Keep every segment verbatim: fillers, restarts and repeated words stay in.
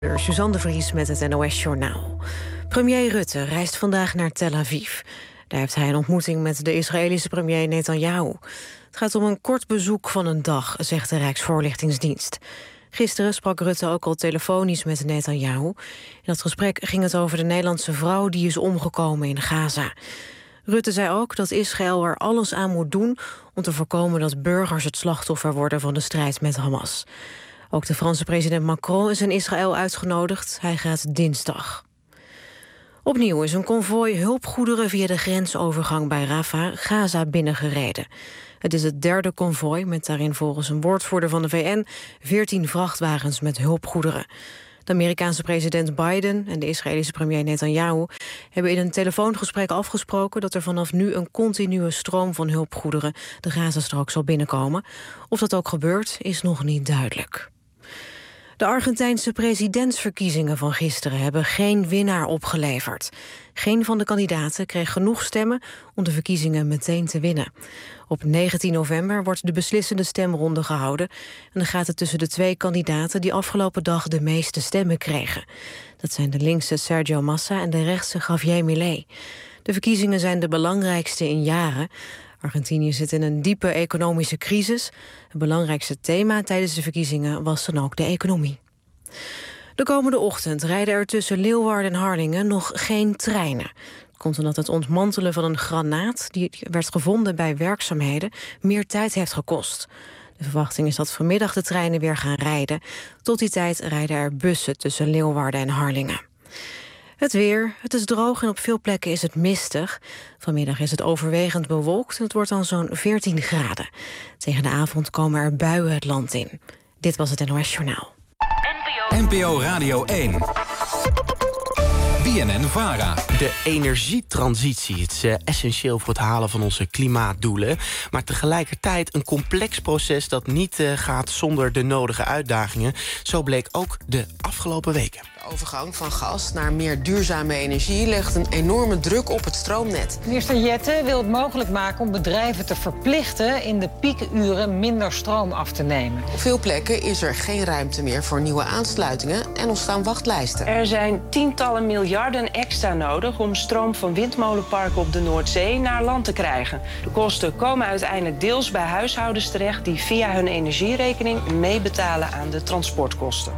Suzanne de Vries met het N O S-journaal. Premier Rutte reist vandaag naar Tel Aviv. Daar heeft hij een ontmoeting met de Israëlische premier Netanyahu. Het gaat om een kort bezoek van een dag, zegt de Rijksvoorlichtingsdienst. Gisteren sprak Rutte ook al telefonisch met Netanyahu. In dat gesprek ging het over de Nederlandse vrouw die is omgekomen in Gaza. Rutte zei ook dat Israël er alles aan moet doen om te voorkomen dat burgers het slachtoffer worden van de strijd met Hamas. Ook de Franse president Macron is in Israël uitgenodigd. Hij gaat dinsdag. Opnieuw is een konvooi hulpgoederen via de grensovergang bij Rafah Gaza binnengereden. Het is het derde konvooi met daarin volgens een woordvoerder van de V N veertien vrachtwagens met hulpgoederen. De Amerikaanse president Biden en de Israëlische premier Netanyahu hebben in een telefoongesprek afgesproken dat er vanaf nu een continue stroom van hulpgoederen de Gazastrook zal binnenkomen. Of dat ook gebeurt, is nog niet duidelijk. De Argentijnse presidentsverkiezingen van gisteren hebben geen winnaar opgeleverd. Geen van de kandidaten kreeg genoeg stemmen om de verkiezingen meteen te winnen. Op negentien november wordt de beslissende stemronde gehouden. En dan gaat het tussen de twee kandidaten die afgelopen dag de meeste stemmen kregen. Dat zijn de linkse Sergio Massa en de rechtse Javier Milei. De verkiezingen zijn de belangrijkste in jaren. Argentinië zit in een diepe economische crisis. Het belangrijkste thema tijdens de verkiezingen was dan ook de economie. De komende ochtend rijden er tussen Leeuwarden en Harlingen nog geen treinen. Dat komt omdat het ontmantelen van een granaat die werd gevonden bij werkzaamheden meer tijd heeft gekost. De verwachting is dat vanmiddag de treinen weer gaan rijden. Tot die tijd rijden er bussen tussen Leeuwarden en Harlingen. Het weer. Het is droog en op veel plekken is het mistig. Vanmiddag is het overwegend bewolkt en het wordt dan zo'n veertien graden. Tegen de avond komen er buien het land in. Dit was het N O S-journaal. N P O Radio één. B N N-Vara. De energietransitie. Het is uh, essentieel voor het halen van onze klimaatdoelen. Maar tegelijkertijd een complex proces dat niet uh, gaat zonder de nodige uitdagingen. Zo bleek ook de afgelopen weken. De overgang van gas naar meer duurzame energie legt een enorme druk op het stroomnet. Minister Jette wil het mogelijk maken om bedrijven te verplichten in de piekuren minder stroom af te nemen. Op veel plekken is er geen ruimte meer voor nieuwe aansluitingen en ontstaan wachtlijsten. Er zijn tientallen miljarden extra nodig om stroom van windmolenparken op de Noordzee naar land te krijgen. De kosten komen uiteindelijk deels bij huishoudens terecht die via hun energierekening meebetalen aan de transportkosten.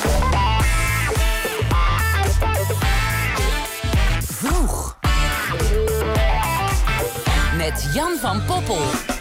Vroeg. Met Jan van Poppel.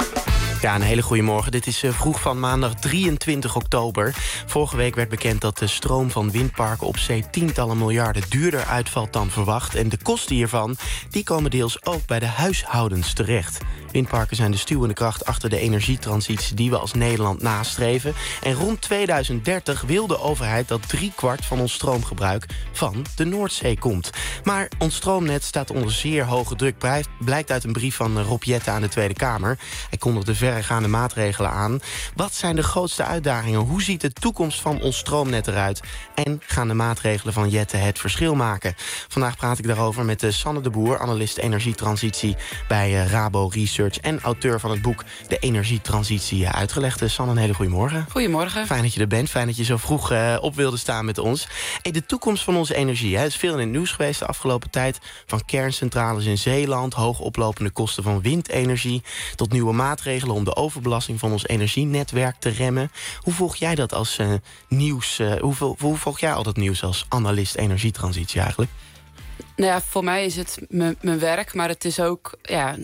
Ja, een hele goede morgen. Dit is uh, vroeg van maandag drieëntwintig oktober. Vorige week werd bekend dat de stroom van windparken op zee tientallen miljarden duurder uitvalt dan verwacht. En de kosten hiervan die komen deels ook bij de huishoudens terecht. Windparken zijn de stuwende kracht achter de energietransitie die we als Nederland nastreven. En rond tweeduizend dertig wil de overheid dat driekwart van ons stroomgebruik van de Noordzee komt. Maar ons stroomnet staat onder zeer hoge druk, blijkt uit een brief van Rob Jetten aan de Tweede Kamer. Hij kondigde verregaande maatregelen aan. Wat zijn de grootste uitdagingen? Hoe ziet de toekomst van ons stroomnet eruit? En gaan de maatregelen van Jetten het verschil maken? Vandaag praat ik daarover met Sanne de Boer, analist energietransitie bij Rabo Research en auteur van het boek De Energietransitie Uitgelegd. Sanne, een hele goede morgen. Goedemorgen. Fijn dat je er bent, fijn dat je zo vroeg uh, op wilde staan met ons. Hey, de toekomst van onze energie. Hè, is veel in het nieuws geweest de afgelopen tijd. Van kerncentrales in Zeeland, hoog oplopende kosten van windenergie, tot nieuwe maatregelen om de overbelasting van ons energienetwerk te remmen. Hoe volg jij dat als uh, nieuws? Uh, hoe, hoe volg jij al dat nieuws als analist energietransitie eigenlijk? Nou ja, voor mij is het mijn werk, maar het is ook, ja,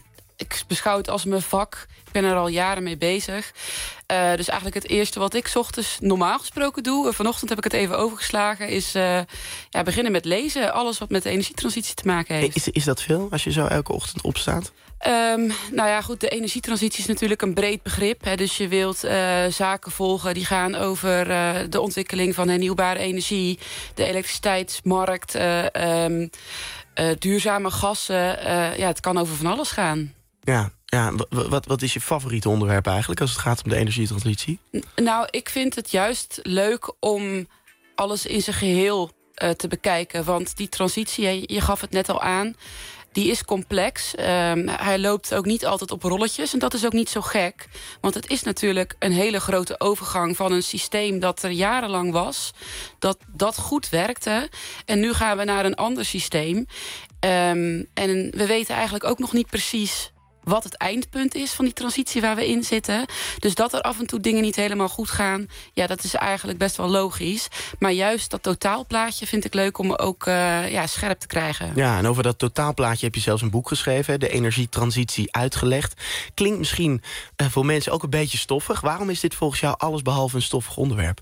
ik beschouw het als mijn vak. Ik ben er al jaren mee bezig. Uh, dus eigenlijk het eerste wat ik 's ochtends normaal gesproken doe, vanochtend heb ik het even overgeslagen, is uh, ja, beginnen met lezen. Alles wat met de energietransitie te maken heeft. Is, is dat veel als je zo elke ochtend opstaat? Um, nou ja, goed, de energietransitie is natuurlijk een breed begrip. Hè, dus je wilt uh, zaken volgen die gaan over uh, de ontwikkeling van hernieuwbare energie, de elektriciteitsmarkt, uh, um, uh, duurzame gassen. Uh, ja, het kan over van alles gaan. Ja, ja wat, wat is je favoriete onderwerp eigenlijk als het gaat om de energietransitie? N- nou, ik vind het juist leuk om alles in zijn geheel uh, te bekijken. Want die transitie, je, je gaf het net al aan, die is complex. Um, hij loopt ook niet altijd op rolletjes. En dat is ook niet zo gek. Want het is natuurlijk een hele grote overgang van een systeem dat er jarenlang was. Dat dat goed werkte. En nu gaan we naar een ander systeem. Um, en we weten eigenlijk ook nog niet precies wat het eindpunt is van die transitie waar we in zitten. Dus dat er af en toe dingen niet helemaal goed gaan, ja, dat is eigenlijk best wel logisch. Maar juist dat totaalplaatje vind ik leuk om ook uh, ja, scherp te krijgen. Ja, en over dat totaalplaatje heb je zelfs een boek geschreven, De energietransitie uitgelegd. Klinkt misschien uh, voor mensen ook een beetje stoffig. Waarom is dit volgens jou alles behalve een stoffig onderwerp?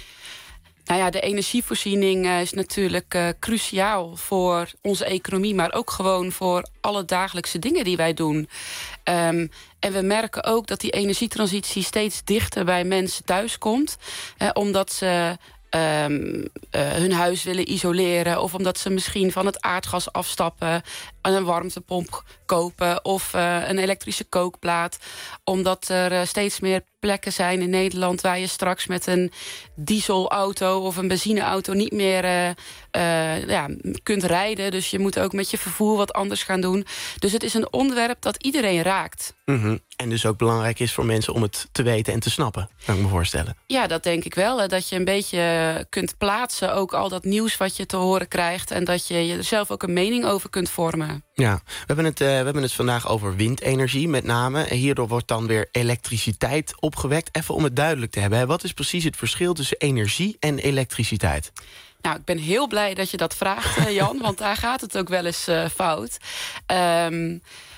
Nou ja, de energievoorziening uh, is natuurlijk uh, cruciaal voor onze economie, maar ook gewoon voor alle dagelijkse dingen die wij doen. Um, en we merken ook dat die energietransitie steeds dichter bij mensen thuis komt. Uh, omdat ze Um, uh, hun huis willen isoleren, of omdat ze misschien van het aardgas afstappen en een warmtepomp kopen of uh, een elektrische kookplaat. Omdat er uh, steeds meer plekken zijn in Nederland waar je straks met een dieselauto of een benzineauto niet meer uh, uh, ja, kunt rijden. Dus je moet ook met je vervoer wat anders gaan doen. Dus het is een onderwerp dat iedereen raakt. Mm-hmm. En dus ook belangrijk is voor mensen om het te weten en te snappen, kan ik me voorstellen. Ja, dat denk ik wel. Hè, dat je een beetje kunt plaatsen, ook al dat nieuws wat je te horen krijgt, en dat je er zelf ook een mening over kunt vormen. Ja, we hebben het, uh, we hebben het vandaag over windenergie met name. En hierdoor wordt dan weer elektriciteit opgewekt. Even om het duidelijk te hebben, hè. Wat is precies het verschil tussen energie en elektriciteit? Nou, ik ben heel blij dat je dat vraagt, Jan, want daar gaat het ook wel eens uh, fout. Um,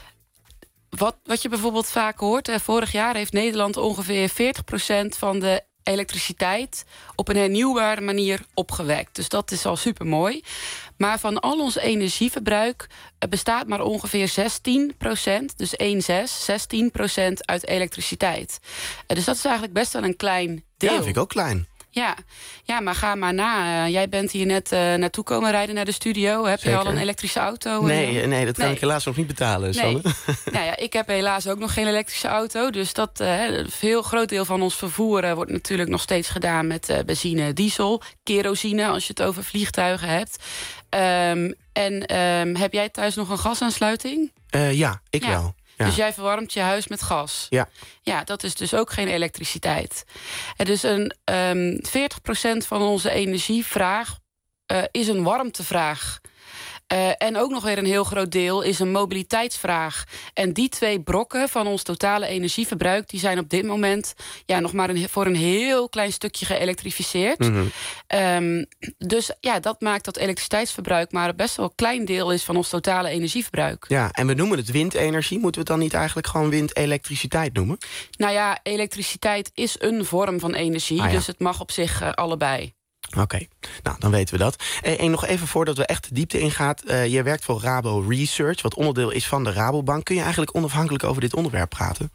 wat, wat je bijvoorbeeld vaak hoort, uh, vorig jaar heeft Nederland ongeveer veertig procent van de elektriciteit op een hernieuwbare manier opgewekt. Dus dat is al supermooi. Maar van al ons energieverbruik bestaat maar ongeveer zestien procent, dus één zes, zestien procent uit elektriciteit. Dus dat is eigenlijk best wel een klein deel. Ja, dat vind ik ook klein. Ja, ja, maar ga maar na. Uh, jij bent hier net uh, naartoe komen rijden naar de studio. Heb Zeker. je al een elektrische auto? Nee, uh, nee dat kan nee. ik helaas nog niet betalen, Sanne. Nee. Nou ja, ik heb helaas ook nog geen elektrische auto. Dus dat uh, een heel groot deel van ons vervoer uh, wordt natuurlijk nog steeds gedaan met uh, benzine, diesel, kerosine, als je het over vliegtuigen hebt. Um, en um, heb jij thuis nog een gasaansluiting? Uh, ja, ik ja. wel. Ja. Dus jij verwarmt je huis met gas. Ja. Ja, dat is dus ook geen elektriciteit. En dus een um, veertig procent van onze energievraag uh, is een warmtevraag. Uh, en ook nog weer een heel groot deel is een mobiliteitsvraag. En die twee brokken van ons totale energieverbruik, die zijn op dit moment ja, nog maar een, voor een heel klein stukje geëlektrificeerd. Mm-hmm. Um, dus ja, dat maakt dat elektriciteitsverbruik maar best wel een klein deel is van ons totale energieverbruik. Ja, en we noemen het windenergie. Moeten we het dan niet eigenlijk gewoon windelektriciteit noemen? Nou ja, elektriciteit is een vorm van energie. Ah, ja. Dus het mag op zich uh, allebei. Oké, okay. Nou, dan weten we dat. En, en nog even voordat we echt de diepte ingaan. Uh, je werkt voor Rabo Research, wat onderdeel is van de Rabobank. Kun je eigenlijk onafhankelijk over dit onderwerp praten?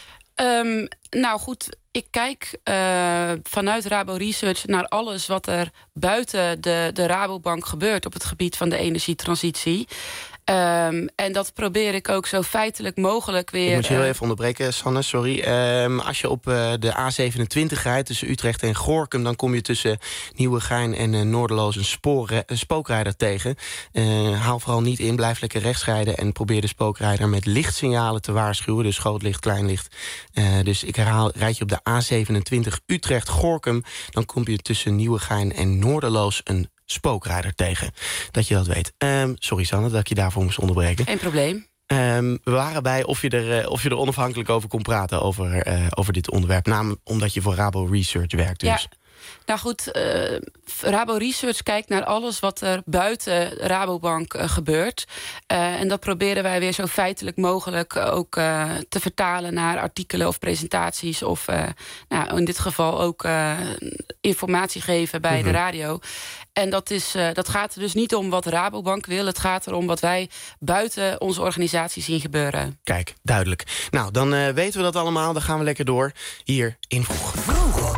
Um, nou goed, ik kijk uh, vanuit Rabo Research naar alles wat er buiten de, de Rabobank gebeurt op het gebied van de energietransitie. Um, en dat probeer ik ook zo feitelijk mogelijk weer... Ik moet je heel even onderbreken, Sanne, sorry. Um, als je op uh, de A zevenentwintig rijdt tussen Utrecht en Gorinchem, dan kom je tussen Nieuwegein en uh, Noorderloos een, spoor, een spookrijder tegen. Uh, haal vooral niet in, blijf lekker rechts rijden en probeer de spookrijder met lichtsignalen te waarschuwen. Dus groot licht, klein licht. Uh, dus ik herhaal, rijd je op de A zevenentwintig Utrecht-Gorinchem, dan kom je tussen Nieuwegein en Noorderloos een spookrijder tegen. Dat je dat weet. Um, sorry Sanne, dat ik je daarvoor moest onderbreken. Geen probleem. Um, we waren bij of je, er, uh, of je er onafhankelijk over kon praten over, uh, over dit onderwerp. Namelijk omdat je voor Rabo Research werkt. Dus. Ja. Nou goed, uh, Rabo Research kijkt naar alles wat er buiten Rabobank uh, gebeurt. Uh, en dat proberen wij weer zo feitelijk mogelijk ook uh, te vertalen naar artikelen of presentaties. Of uh, nou, in dit geval ook uh, informatie geven bij mm-hmm. de radio. En dat, is, uh, dat gaat er dus niet om wat Rabobank wil. Het gaat erom wat wij buiten onze organisatie zien gebeuren. Kijk, duidelijk. Nou, dan uh, weten we dat allemaal. Dan gaan we lekker door hier in Vroeg. Vroeg.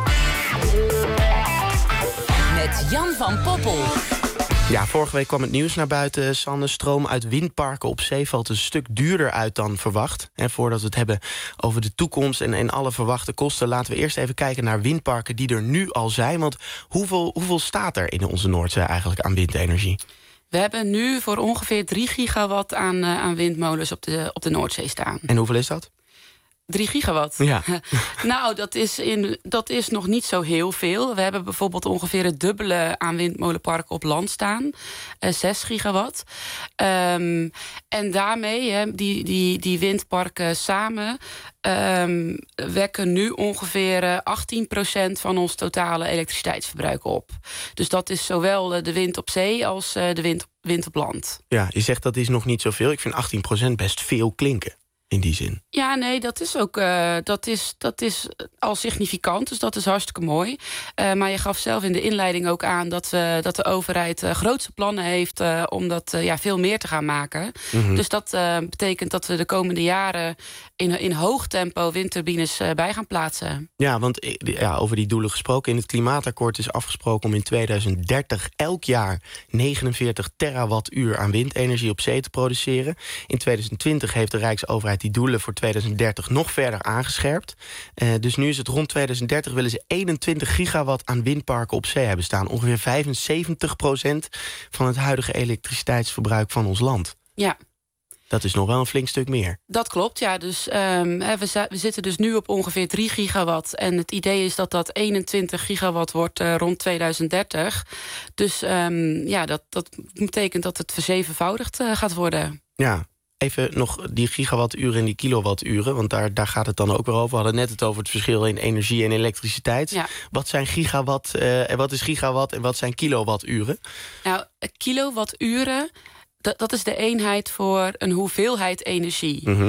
Met Jan van Poppel. Ja, vorige week kwam het nieuws naar buiten. Sanne, stroom uit windparken op zee valt een stuk duurder uit dan verwacht. En voordat we het hebben over de toekomst en, en alle verwachte kosten, laten we eerst even kijken naar windparken die er nu al zijn. Want hoeveel, hoeveel staat er in onze Noordzee eigenlijk aan windenergie? We We hebben nu voor ongeveer drie gigawatt aan, uh, aan windmolens op de, op de Noordzee staan. En hoeveel is dat? Drie gigawatt? Ja. Nou, dat is, in, dat is nog niet zo heel veel. We hebben bijvoorbeeld ongeveer het dubbele aan windmolenparken op land staan. Uh, zes gigawatt. Um, en daarmee, hè, die, die, die windparken samen... Um, wekken nu ongeveer uh, achttien procent van ons totale elektriciteitsverbruik op. Dus dat is zowel uh, de wind op zee als uh, de wind, wind op land. Ja, je zegt dat is nog niet zoveel. Ik vind achttien procent best veel klinken. In die zin. Ja, nee, dat is ook uh, dat is, dat is al significant. Dus dat is hartstikke mooi. Uh, maar je gaf zelf in de inleiding ook aan... dat, we, dat de overheid uh, grootste plannen heeft... Uh, om dat uh, ja, veel meer te gaan maken. Mm-hmm. Dus dat uh, betekent dat we de komende jaren... in, in hoog tempo windturbines uh, bij gaan plaatsen. Ja, want ja, over die doelen gesproken... in het klimaatakkoord is afgesproken om in tweeduizend dertig... elk jaar negenenveertig terawattuur aan windenergie op zee te produceren. In tweeduizend twintig heeft de Rijksoverheid die doelen voor tweeduizend dertig nog verder aangescherpt. Uh, dus nu is het rond tweeduizend dertig willen ze eenentwintig gigawatt aan windparken op zee hebben staan. Ongeveer vijfenzeventig procent van het huidige elektriciteitsverbruik van ons land. Ja. Dat is nog wel een flink stuk meer. Dat klopt, ja. Dus, um, we, we zitten dus nu op ongeveer drie gigawatt. En het idee is dat dat eenentwintig gigawatt wordt uh, rond tweeduizend dertig. Dus um, ja, dat, dat betekent dat het verzevenvoudigd uh, gaat worden. Ja. Even nog die gigawatturen en die kilowatturen, want daar, daar gaat het dan ook weer over. We hadden net het over het verschil in energie en elektriciteit. Ja. Wat zijn gigawatt uh, en wat is gigawatt en wat zijn kilowatturen? Nou, kilowatturen, dat, dat is de eenheid voor een hoeveelheid energie. Mm-hmm.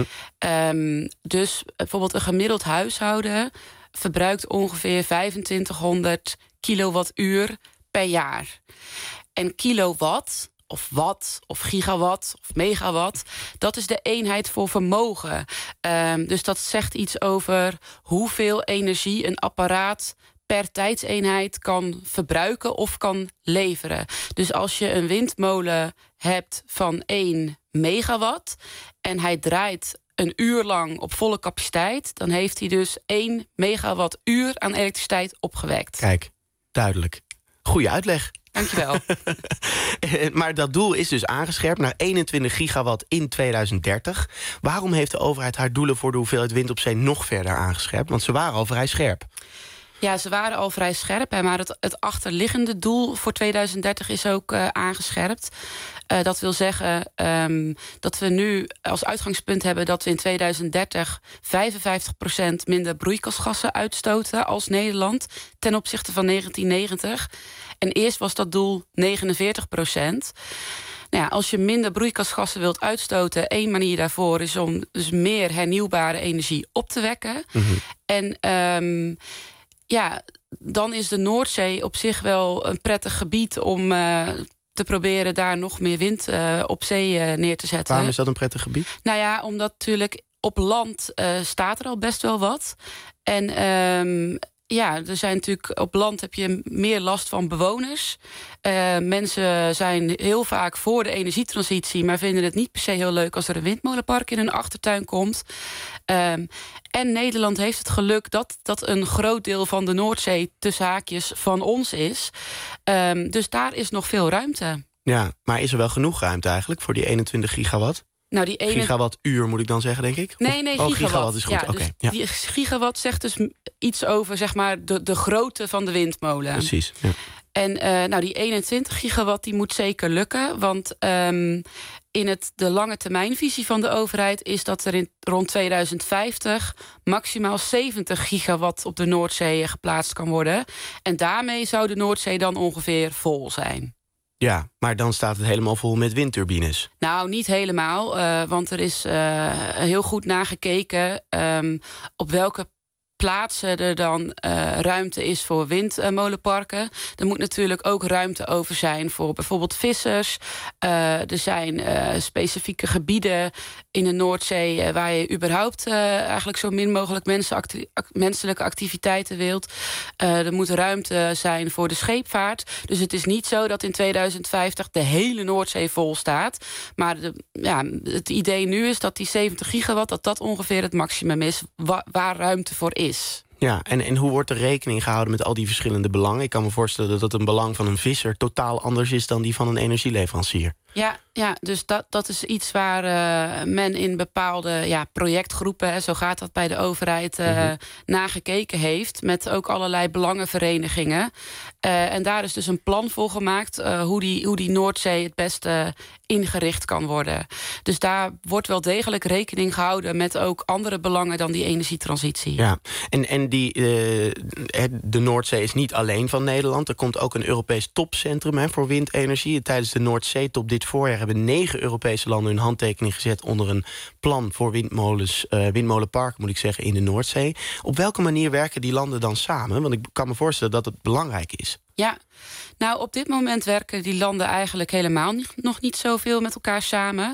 Um, dus bijvoorbeeld een gemiddeld huishouden verbruikt ongeveer vijfentwintighonderd kilowattuur per jaar. En kilowatt, of watt, of gigawatt, of megawatt, dat is de eenheid voor vermogen. Um, dus dat zegt iets over hoeveel energie een apparaat per tijdseenheid kan verbruiken of kan leveren. Dus als je een windmolen hebt van één megawatt en hij draait een uur lang op volle capaciteit, dan heeft hij dus één megawattuur aan elektriciteit opgewekt. Kijk, duidelijk. Goeie uitleg. Dankjewel. Maar dat doel is dus aangescherpt naar eenentwintig gigawatt in tweeduizend dertig. Waarom heeft de overheid haar doelen voor de hoeveelheid wind op zee nog verder aangescherpt? Want ze waren al vrij scherp. Ja, ze waren al vrij scherp, hè, maar het, het achterliggende doel voor tweeduizend dertig is ook uh, aangescherpt. Uh, dat wil zeggen um, dat we nu als uitgangspunt hebben dat we in tweeduizend dertig vijfenvijftig procent minder broeikasgassen uitstoten als Nederland ten opzichte van negentien negentig. En eerst was dat doel negenenveertig procent. Nou ja, als je minder broeikasgassen wilt uitstoten, één manier daarvoor is om dus meer hernieuwbare energie op te wekken. Mm-hmm. En um, ja, dan is de Noordzee op zich wel een prettig gebied om uh, te proberen daar nog meer wind uh, op zee uh, neer te zetten. Waarom is dat een prettig gebied? Nou ja, omdat natuurlijk op land uh, staat er al best wel wat. En um, ja, er zijn natuurlijk op land heb je meer last van bewoners. Uh, mensen zijn heel vaak voor de energietransitie, maar vinden het niet per se heel leuk als er een windmolenpark in hun achtertuin komt. Um, en Nederland heeft het geluk dat, dat een groot deel van de Noordzee tussen haakjes van ons is. Um, dus daar is nog veel ruimte. Ja, maar is er wel genoeg ruimte eigenlijk voor die eenentwintig gigawatt? Nou, die ene... Gigawattuur moet ik dan zeggen, denk ik? Nee, nee, oh, gigawatt. gigawatt is goed. Ja, Oké. dus Ja. Die gigawatt zegt dus iets over zeg maar, de, de grootte van de windmolen. Precies, ja. En uh, nou, die eenentwintig gigawatt die moet zeker lukken. Want um, in het, de lange termijnvisie van de overheid is dat er in rond tweeduizend vijftig maximaal zeventig gigawatt op de Noordzee geplaatst kan worden. En daarmee zou de Noordzee dan ongeveer vol zijn. Ja, maar dan staat het helemaal vol met windturbines. Nou, niet helemaal, uh, want er is uh, heel goed nagekeken um, op welke plaatsen er dan uh, ruimte is voor windmolenparken. Er moet natuurlijk ook ruimte over zijn voor bijvoorbeeld vissers. Uh, er zijn uh, specifieke gebieden in de Noordzee uh, waar je überhaupt uh, eigenlijk zo min mogelijk mensen acti- menselijke activiteiten wilt. Uh, er moet ruimte zijn voor de scheepvaart. Dus het is niet zo dat in tweeduizend vijftig de hele Noordzee vol staat. Maar de, ja, het idee nu is dat die zeventig gigawatt, dat dat ongeveer het maximum is wa- waar ruimte voor is. Ja, en, en hoe wordt er rekening gehouden met al die verschillende belangen? Ik kan me voorstellen dat een belang van een visser totaal anders is dan die van een energieleverancier. Ja, ja, dus dat, dat is iets waar uh, men in bepaalde ja, projectgroepen, hè, zo gaat dat bij de overheid, uh, mm-hmm. nagekeken heeft. Met ook allerlei belangenverenigingen. Uh, en daar is dus een plan voor gemaakt uh, hoe, die, hoe die Noordzee het beste ingericht kan worden. Dus daar wordt wel degelijk rekening gehouden met ook andere belangen dan die energietransitie. Ja, en, en die, uh, de Noordzee is niet alleen van Nederland. Er komt ook een Europees topcentrum hè, voor windenergie. Tijdens de Noordzeetop dit voorjaar hebben negen Europese landen hun handtekening gezet onder een plan voor windmolens, uh, windmolenparken, moet ik zeggen, in de Noordzee. Op welke manier werken die landen dan samen? Want ik kan me voorstellen dat het belangrijk is. Ja, nou op dit moment werken die landen eigenlijk helemaal niet, nog niet zoveel met elkaar samen.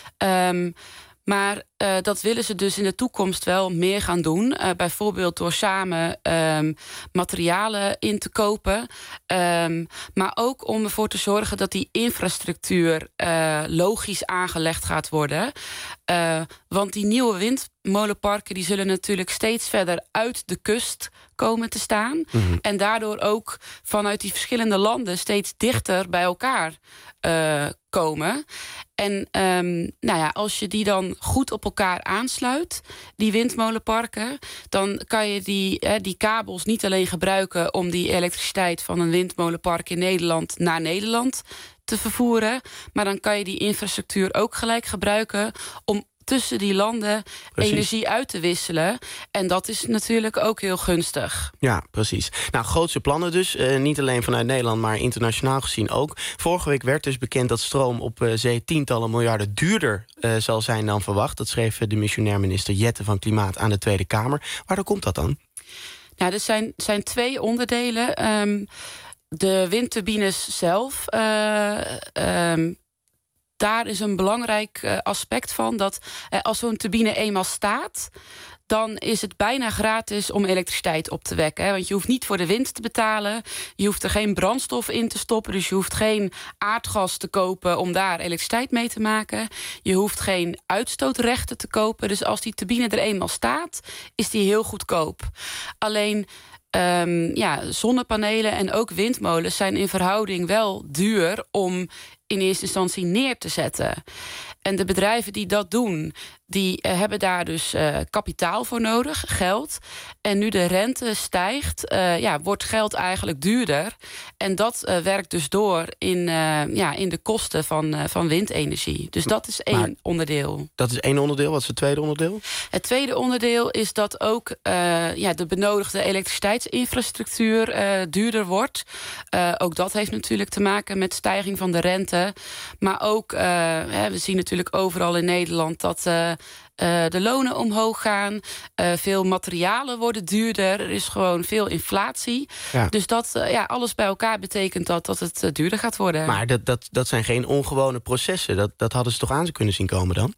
Um, Maar uh, dat willen ze dus in de toekomst wel meer gaan doen. Uh, bijvoorbeeld door samen um, materialen in te kopen. Um, maar ook om ervoor te zorgen dat die infrastructuur uh, logisch aangelegd gaat worden. Uh, want die nieuwe windmolenparken die zullen natuurlijk steeds verder uit de kust komen te staan. Mm-hmm. En daardoor ook vanuit die verschillende landen steeds dichter bij elkaar uh, komen. En um, nou ja, als je die dan goed op elkaar aansluit, die windmolenparken, dan kan je die, hè, die kabels niet alleen gebruiken om die elektriciteit van een windmolenpark in Nederland naar Nederland te vervoeren, maar dan kan je die infrastructuur ook gelijk gebruiken om tussen die landen precies. energie uit te wisselen. En dat is natuurlijk ook heel gunstig. Ja, precies. Nou, grootse plannen dus. Uh, niet alleen vanuit Nederland, maar internationaal gezien ook. Vorige week werd dus bekend dat stroom op uh, zee tientallen miljarden duurder uh, zal zijn dan verwacht. Dat schreef de missionair minister Jette van Klimaat aan de Tweede Kamer. Waardoor komt dat dan? Nou, er zijn, zijn twee onderdelen. Um, de windturbines zelf. Uh, um, Daar is een belangrijk uh, aspect van dat uh, als zo'n turbine eenmaal staat, dan is het bijna gratis om elektriciteit op te wekken. Hè? Want je hoeft niet voor de wind te betalen. Je hoeft er geen brandstof in te stoppen. Dus je hoeft geen aardgas te kopen om daar elektriciteit mee te maken. Je hoeft geen uitstootrechten te kopen. Dus als die turbine er eenmaal staat, is die heel goedkoop. Alleen Um, ja, zonnepanelen en ook windmolens zijn in verhouding wel duur om in eerste instantie neer te zetten. En de bedrijven die dat doen, die uh, hebben daar dus uh, kapitaal voor nodig, geld. En nu de rente stijgt, uh, ja, wordt geld eigenlijk duurder. En dat uh, werkt dus door in, uh, ja, in de kosten van, uh, van windenergie. Dus dat is één maar onderdeel. Dat is één onderdeel. Wat is het tweede onderdeel? Het tweede onderdeel is dat ook uh, ja, de benodigde elektriciteitsinfrastructuur uh, duurder wordt. Uh, ook dat heeft natuurlijk te maken met stijging van de rente. Maar ook, uh, hè, we zien natuurlijk overal in Nederland dat Uh, Uh, de lonen omhoog gaan. Uh, veel materialen worden duurder. Er is gewoon veel inflatie. Ja. Dus dat, uh, ja, alles bij elkaar betekent dat, dat het uh, duurder gaat worden. Maar dat, dat, dat zijn geen ongewone processen. Dat, dat hadden ze toch aan kunnen zien komen dan?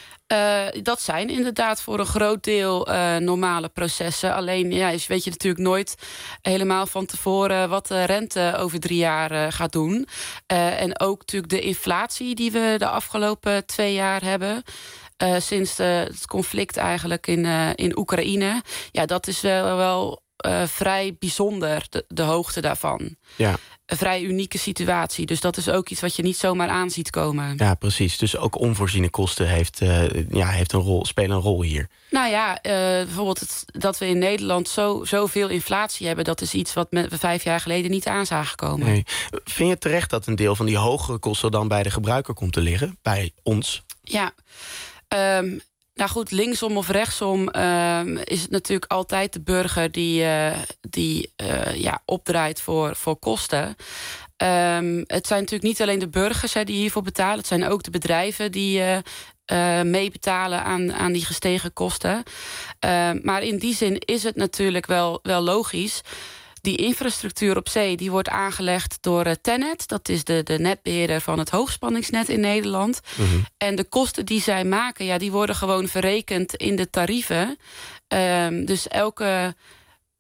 Uh, dat zijn inderdaad voor een groot deel uh, normale processen. Alleen ja, weet je natuurlijk nooit helemaal van tevoren wat de rente over drie jaar uh, gaat doen. Uh, en ook natuurlijk de inflatie die we de afgelopen twee jaar hebben. Uh, sinds de, het conflict eigenlijk in, uh, in Oekraïne. Ja, dat is wel, wel uh, vrij bijzonder, de, de hoogte daarvan. Ja. Een vrij unieke situatie. Dus dat is ook iets wat je niet zomaar aan ziet komen. Ja, precies. Dus ook onvoorziene kosten heeft, uh, ja, heeft een rol, spelen een rol hier. Nou ja, uh, bijvoorbeeld het, dat we in Nederland zo, zoveel inflatie hebben, dat is iets wat we vijf jaar geleden niet aan zagen komen. Nee. Vind je terecht dat een deel van die hogere kosten dan bij de gebruiker komt te liggen? Bij ons? Ja. Um, nou goed, linksom of rechtsom um, is het natuurlijk altijd de burger die, uh, die uh, ja, opdraait voor, voor kosten. Um, het zijn natuurlijk niet alleen de burgers hè, die hiervoor betalen. Het zijn ook de bedrijven die uh, uh, meebetalen aan, aan die gestegen kosten. Uh, maar in die zin is het natuurlijk wel, wel logisch. Die infrastructuur op zee die wordt aangelegd door uh, TenneT. Dat is de, de netbeheerder van het hoogspanningsnet in Nederland. Mm-hmm. En de kosten die zij maken, ja, die worden gewoon verrekend in de tarieven. Um, dus elke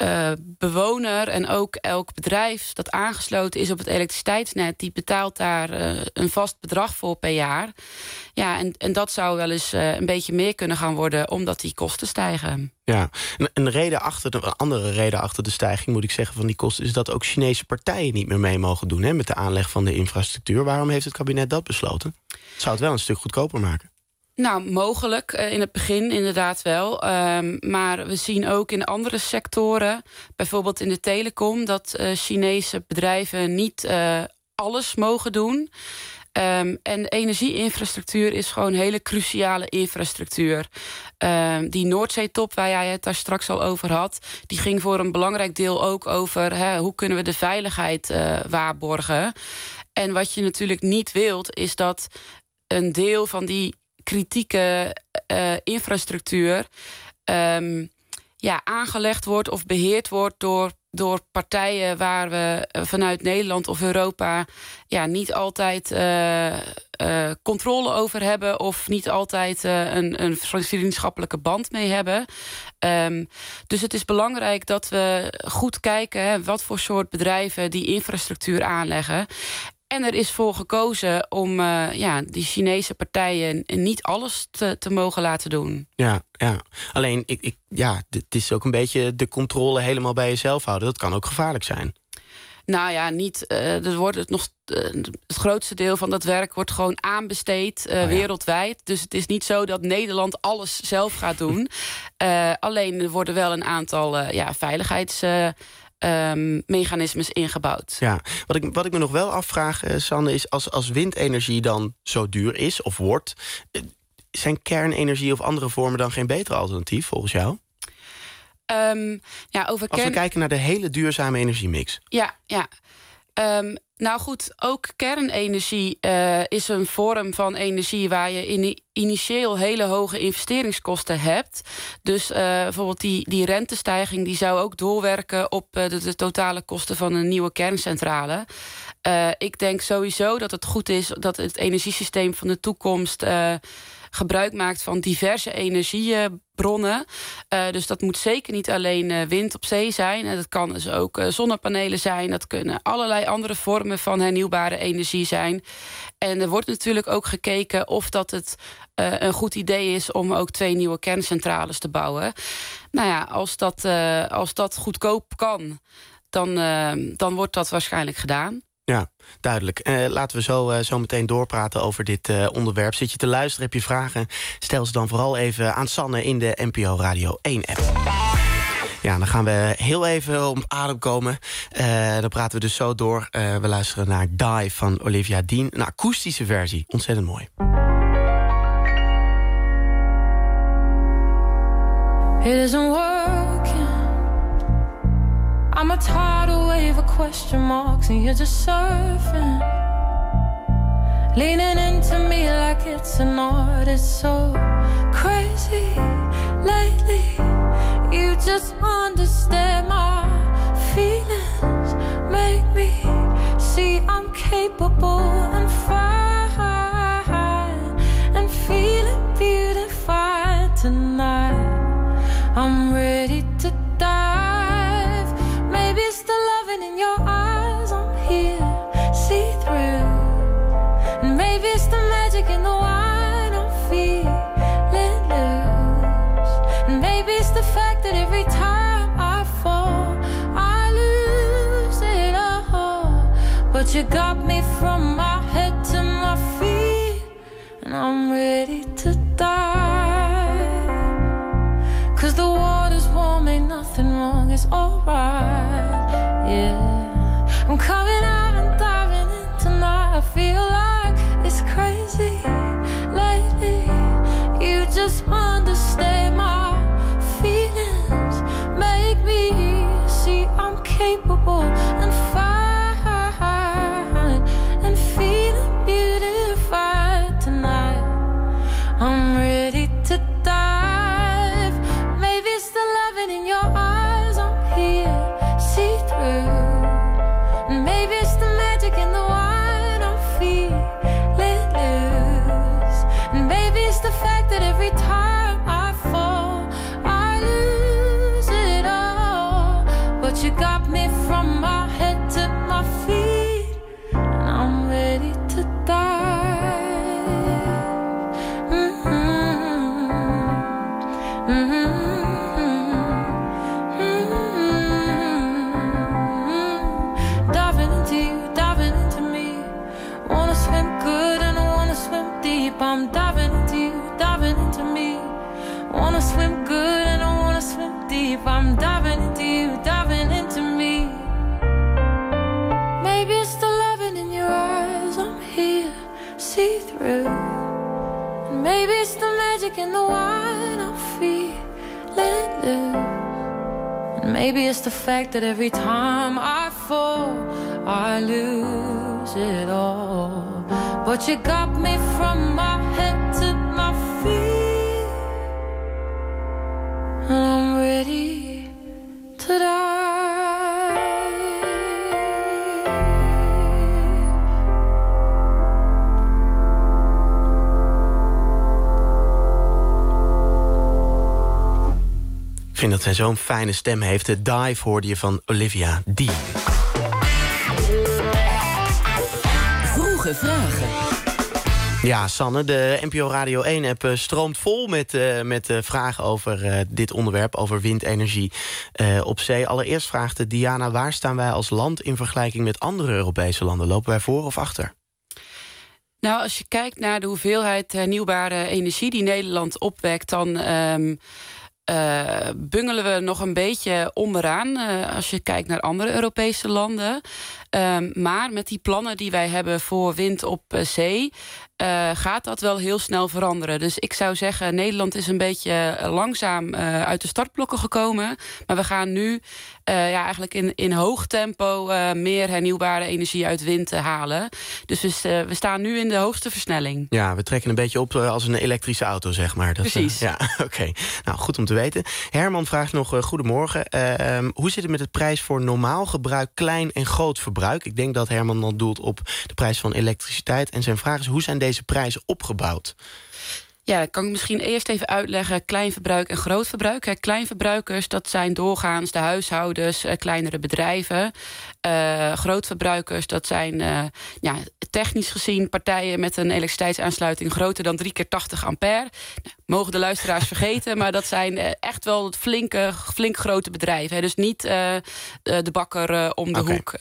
uh, bewoner en ook elk bedrijf dat aangesloten is op het elektriciteitsnet, die betaalt daar uh, een vast bedrag voor per jaar. Ja, en, en dat zou wel eens uh, een beetje meer kunnen gaan worden, omdat die kosten stijgen. Ja, een, een, reden achter de, een andere reden achter de stijging, moet ik zeggen, van die kosten, is dat ook Chinese partijen niet meer mee mogen doen, hè, met de aanleg van de infrastructuur. Waarom heeft het kabinet dat besloten? Het zou het wel een stuk goedkoper maken. Nou, mogelijk. In het begin inderdaad wel. Um, maar we zien ook in andere sectoren, bijvoorbeeld in de telecom, dat uh, Chinese bedrijven niet uh, alles mogen doen. Um, en energieinfrastructuur is gewoon hele cruciale infrastructuur. Um, die Noordzeetop, waar jij het daar straks al over had, die ging voor een belangrijk deel ook over hè, hoe kunnen we de veiligheid uh, waarborgen. En wat je natuurlijk niet wilt, is dat een deel van die kritieke uh, infrastructuur um, ja, aangelegd wordt of beheerd wordt door, door partijen waar we vanuit Nederland of Europa ja, niet altijd uh, uh, controle over hebben of niet altijd uh, een, een vriendschappelijke band mee hebben. Um, dus het is belangrijk dat we goed kijken hè, wat voor soort bedrijven die infrastructuur aanleggen. En er is voor gekozen om uh, ja, die Chinese partijen niet alles te, te mogen laten doen. Ja, ja. Alleen, ik, ik, ja, het is ook een beetje de controle helemaal bij jezelf houden. Dat kan ook gevaarlijk zijn. Nou ja, niet. Uh, er wordt het, nog, uh, het grootste deel van dat werk wordt gewoon aanbesteed uh, oh ja. wereldwijd. Dus het is niet zo dat Nederland alles zelf gaat doen. uh, alleen er worden wel een aantal uh, ja, veiligheids... Uh, Um, mechanismes ingebouwd. Ja, wat ik, wat ik me nog wel afvraag, uh, Sanne, is als, als windenergie dan zo duur is of wordt, uh, zijn kernenergie of andere vormen dan geen beter alternatief volgens jou? Um, ja, over als kern... we kijken naar de hele duurzame energiemix. Ja, ja. Um, nou goed, ook kernenergie uh, is een vorm van energie waar je in initieel hele hoge investeringskosten hebt. Dus uh, bijvoorbeeld die, die rentestijging die zou ook doorwerken op uh, de, de totale kosten van een nieuwe kerncentrale. Uh, ik denk sowieso dat het goed is dat het energiesysteem van de toekomst Uh, gebruik maakt van diverse energiebronnen. Uh, dus dat moet zeker niet alleen uh, wind op zee zijn. En dat kan dus ook uh, zonnepanelen zijn. Dat kunnen allerlei andere vormen van hernieuwbare energie zijn. En er wordt natuurlijk ook gekeken of dat het uh, een goed idee is om ook twee nieuwe kerncentrales te bouwen. Nou ja, als dat, uh, als dat goedkoop kan, dan, uh, dan wordt dat waarschijnlijk gedaan. Ja, duidelijk. Uh, laten we zo, uh, zo meteen doorpraten over dit uh, onderwerp. Zit je te luisteren, heb je vragen? Stel ze dan vooral even aan Sanne in de N P O Radio één app. Ja, dan gaan we heel even op adem komen. Uh, dan praten we dus zo door. Uh, we luisteren naar Die van Olivia Dean. Een akoestische versie. Ontzettend mooi. It isn't working. I'm a tidal wave of question marks and you're just surfing, leaning into me like it's an art. It's so crazy lately. You just understand my feelings, make me see I'm capable and fine and feeling beautified tonight. I'm ready to dive. Maybe it's the loving in your eyes I'm here, see through. And maybe it's the magic in the wine I'm feeling loose. And maybe it's the fact that every time I fall I lose it all. But you got me from my head to my feet, and I'm ready to dive. 'Cause the water's warm, ain't nothing wrong, it's alright, yeah. I'm coming out and diving in tonight. I feel like it's crazy lately. You just understand my feelings, make me see I'm capable and fine and feeling beautified tonight. I'm ready to dive. Maybe it's the loving in your eyes I'm here, see through. And maybe it's the magic in the wine I'm feeling I'm diving into you, diving into me. Wanna swim good and I wanna swim deep. I'm diving into you, diving into me. Maybe it's the loving in your eyes, I'm here, see through. And maybe it's the magic in the wine, I'm feeling loose. And maybe it's the fact that every time I fall, I lose it all. But you got me from my head to my feet, and I'm ready to die. Ik vind dat zij zo'n fijne stem heeft. De Dive hoorde je van Olivia Dean. Vroege vragen. Ja, Sanne, de N P O Radio één-app stroomt vol met, uh, met uh, vragen over uh, dit onderwerp, over windenergie uh, op zee. Allereerst vraagt Diana, waar staan wij als land in vergelijking met andere Europese landen? Lopen wij voor of achter? Nou, als je kijkt naar de hoeveelheid hernieuwbare energie die Nederland opwekt, dan Um, Uh, bungelen we nog een beetje onderaan uh, als je kijkt naar andere Europese landen. Um, maar met die plannen die wij hebben voor wind op uh, zee Uh, gaat dat wel heel snel veranderen. Dus ik zou zeggen, Nederland is een beetje langzaam uh, uit de startblokken gekomen. Maar we gaan nu uh, ja, eigenlijk in, in hoog tempo uh, meer hernieuwbare energie uit wind uh, halen. Dus we, uh, we staan nu in de hoogste versnelling. Ja, we trekken een beetje op uh, als een elektrische auto, zeg maar. Dat, Precies. Uh, ja, oké. Okay. Nou, goed om te weten. Herman vraagt nog, uh, goedemorgen. Uh, um, hoe zit het met het prijs voor normaal gebruik, klein en groot verbruik? Ik denk dat Herman dan doelt op de prijs van elektriciteit. En zijn vraag is, hoe zijn deze prijzen opgebouwd? Ja, dat kan ik misschien eerst even uitleggen. Kleinverbruik en grootverbruik. Kleinverbruikers, dat zijn doorgaans de huishoudens, kleinere bedrijven. Uh, grootverbruikers, dat zijn uh, ja, technisch gezien partijen met een elektriciteitsaansluiting groter dan drie keer tachtig ampère. Nou, mogen de luisteraars vergeten, maar dat zijn uh, echt wel flinke, flink grote bedrijven. Hè. Dus niet uh, de bakker uh, om de okay. hoek.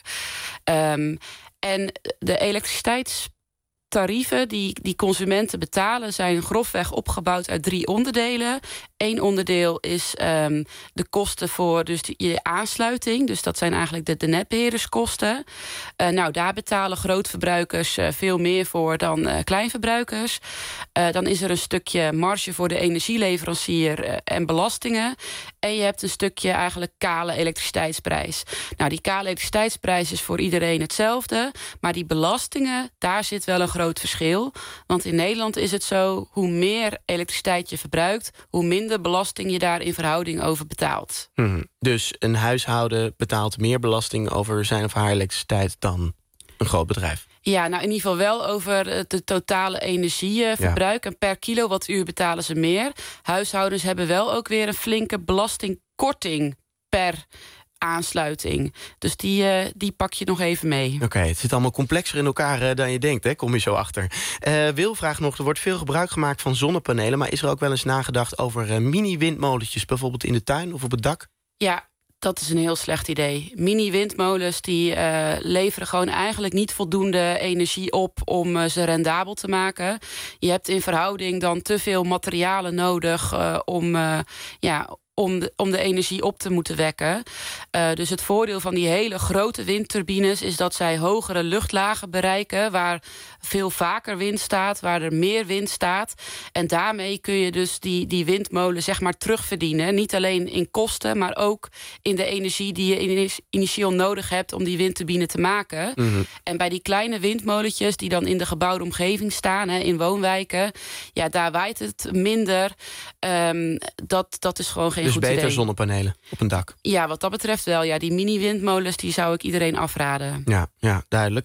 Um, en de elektriciteits tarieven die, die consumenten betalen zijn grofweg opgebouwd uit drie onderdelen. Eén onderdeel is um, de kosten voor dus de, je aansluiting. Dus dat zijn eigenlijk de, de netbeheerderskosten. Uh, nou, daar betalen grootverbruikers uh, veel meer voor dan uh, kleinverbruikers. Uh, dan is er een stukje marge voor de energieleverancier uh, en belastingen. En je hebt een stukje eigenlijk kale elektriciteitsprijs. Nou, die kale elektriciteitsprijs is voor iedereen hetzelfde. Maar die belastingen, daar zit wel een groot verschil. Want in Nederland is het zo, hoe meer elektriciteit je verbruikt, hoe minder belasting je daar in verhouding over betaalt. Hmm. Dus een huishouden betaalt meer belasting over zijn of haar elektriciteit dan een groot bedrijf? Ja, nou in ieder geval wel over het totale energieverbruik. Ja. En per kilowattuur betalen ze meer. Huishoudens hebben wel ook weer een flinke belastingkorting per aansluiting. Dus die, uh, die pak je nog even mee. Oké, okay, het zit allemaal complexer in elkaar uh, dan je denkt, hè? Kom je zo achter. Uh, Wil vraagt nog, er wordt veel gebruik gemaakt van zonnepanelen, maar is er ook wel eens nagedacht over uh, mini-windmolentjes, bijvoorbeeld in de tuin of op het dak? Ja, dat is een heel slecht idee. Mini-windmolens die uh, leveren gewoon eigenlijk niet voldoende energie op om uh, ze rendabel te maken. Je hebt in verhouding dan te veel materialen nodig uh, om uh, ja, Om de, om de energie op te moeten wekken. Uh, dus het voordeel van die hele grote windturbines is dat zij hogere luchtlagen bereiken, waar veel vaker wind staat, waar er meer wind staat. En daarmee kun je dus die, die windmolen zeg maar terugverdienen. Niet alleen in kosten, maar ook in de energie die je initieel nodig hebt om die windturbine te maken. Mm-hmm. En bij die kleine windmolentjes die dan in de gebouwde omgeving staan, hè, in woonwijken, ja, daar waait het minder. Um, dat, dat is gewoon geen Dus goed beter idee. Zonnepanelen op een dak? Ja, wat dat betreft wel. Ja, die mini-windmolens die zou ik iedereen afraden. Ja, ja duidelijk.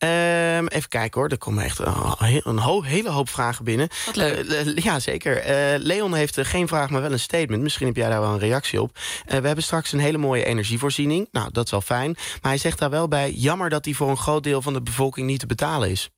Um, even kijken hoor, er komen echt een, een ho- hele hoop vragen binnen. Wat leuk. Uh, ja, zeker. Uh, Leon heeft uh, geen vraag, maar wel een statement. Misschien heb jij daar wel een reactie op. Uh, we hebben straks een hele mooie energievoorziening. Nou, dat is al fijn. Maar hij zegt daar wel bij, jammer dat die voor een groot deel van de bevolking niet te betalen is.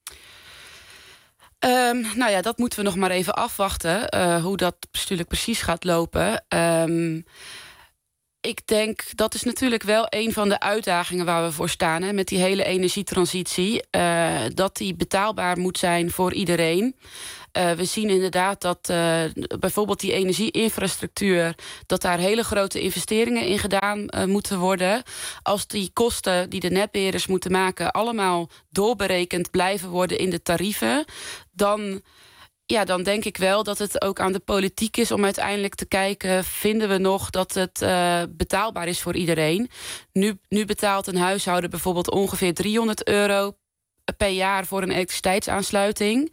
Um, nou ja, dat moeten we nog maar even afwachten. Uh, hoe dat bestuurlijk precies gaat lopen. Um, ik denk, dat is natuurlijk wel een van de uitdagingen waar we voor staan. Hè, met die hele energietransitie. Uh, dat die betaalbaar moet zijn voor iedereen. Uh, we zien inderdaad dat uh, bijvoorbeeld die energieinfrastructuur, dat daar hele grote investeringen in gedaan uh, moeten worden. Als die kosten die de netbeheerders moeten maken allemaal doorberekend blijven worden in de tarieven, dan, ja, dan denk ik wel dat het ook aan de politiek is om uiteindelijk te kijken, vinden we nog dat het uh, betaalbaar is voor iedereen. Nu, nu betaalt een huishouden bijvoorbeeld ongeveer driehonderd euro per jaar voor een elektriciteitsaansluiting.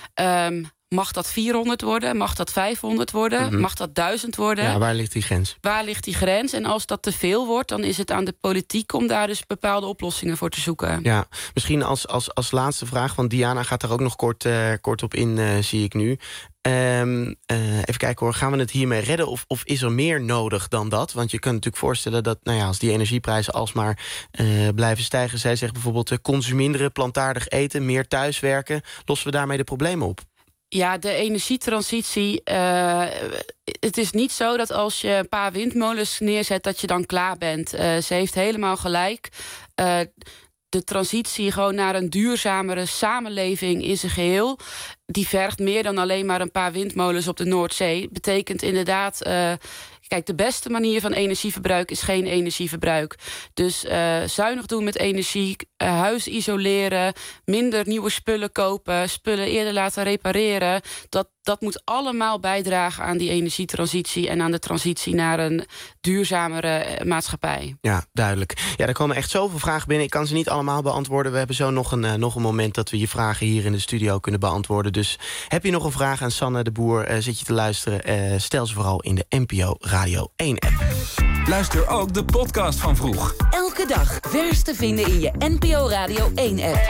Um, mag dat vierhonderd worden? Mag dat vijfhonderd worden? Mm-hmm. Mag dat duizend worden? Ja, waar ligt die grens? Waar ligt die grens? En als dat te veel wordt, dan is het aan de politiek om daar dus bepaalde oplossingen voor te zoeken. Ja, misschien als, als, als laatste vraag, want Diana gaat er ook nog kort, uh, kort op in, uh, zie ik nu. Um, uh, even kijken hoor, gaan we het hiermee redden of, of is er meer nodig dan dat? Want je kunt natuurlijk voorstellen dat, nou ja, als die energieprijzen alsmaar uh, blijven stijgen, zij zegt bijvoorbeeld uh, consuminderen, plantaardig eten, meer thuiswerken, lossen we daarmee de problemen op? Ja, de energietransitie. Uh, het is niet zo dat als je een paar windmolens neerzet, dat je dan klaar bent. Uh, ze heeft helemaal gelijk. Uh, de transitie gewoon naar een duurzamere samenleving in zijn geheel, die vergt meer dan alleen maar een paar windmolens op de Noordzee. Betekent inderdaad, Uh, kijk, de beste manier van energieverbruik is geen energieverbruik. Dus uh, zuinig doen met energie, uh, huis isoleren, minder nieuwe spullen kopen, spullen eerder laten repareren. Dat, dat moet allemaal bijdragen aan die energietransitie en aan de transitie naar een duurzamere maatschappij. Ja, duidelijk. Ja, er komen echt zoveel vragen binnen. Ik kan ze niet allemaal beantwoorden. We hebben zo nog een, uh, nog een moment dat we je vragen hier in de studio kunnen beantwoorden. Dus heb je nog een vraag aan Sanne de Boer, uh, zit je te luisteren, uh, stel ze vooral in de N P O Radio één app. Luister ook de podcast van Vroeg. Elke dag vers te vinden in je N P O Radio één app.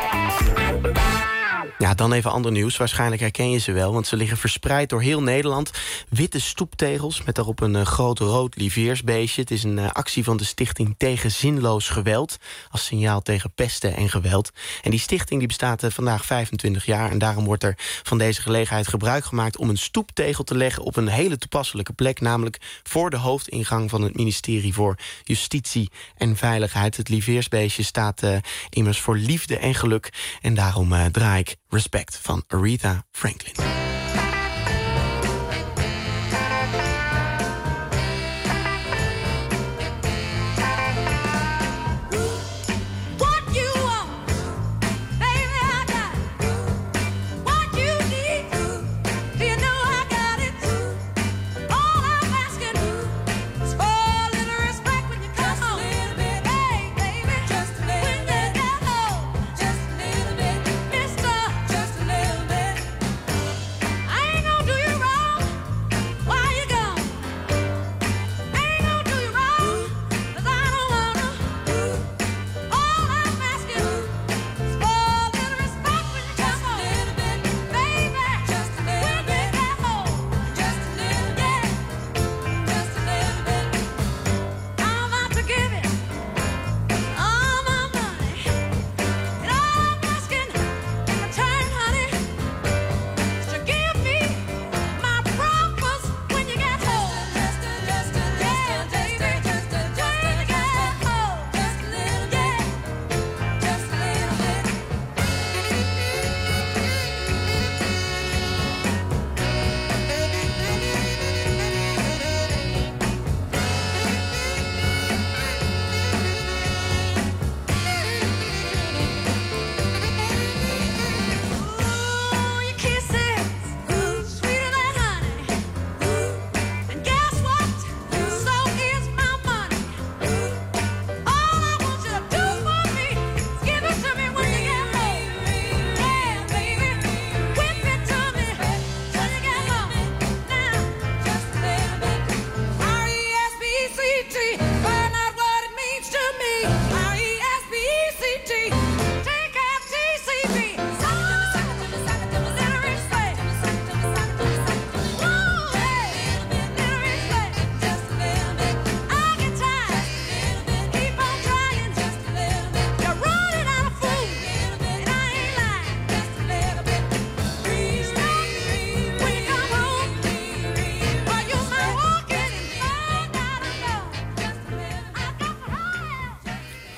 Ja, dan even ander nieuws. Waarschijnlijk herken je ze wel, want ze liggen verspreid door heel Nederland. Witte stoeptegels met daarop een uh, groot rood lieveersbeestje. Het is een uh, actie van de Stichting Tegen Zinloos Geweld, als signaal tegen pesten en geweld. En die stichting die bestaat uh, vandaag vijfentwintig jaar... en daarom wordt er van deze gelegenheid gebruik gemaakt om een stoeptegel te leggen op een hele toepasselijke plek, namelijk voor de hoofdingang van het ministerie voor Justitie en Veiligheid. Het lieveersbeestje staat uh, immers voor liefde en geluk en daarom uh, draai ik Respect van Aretha Franklin.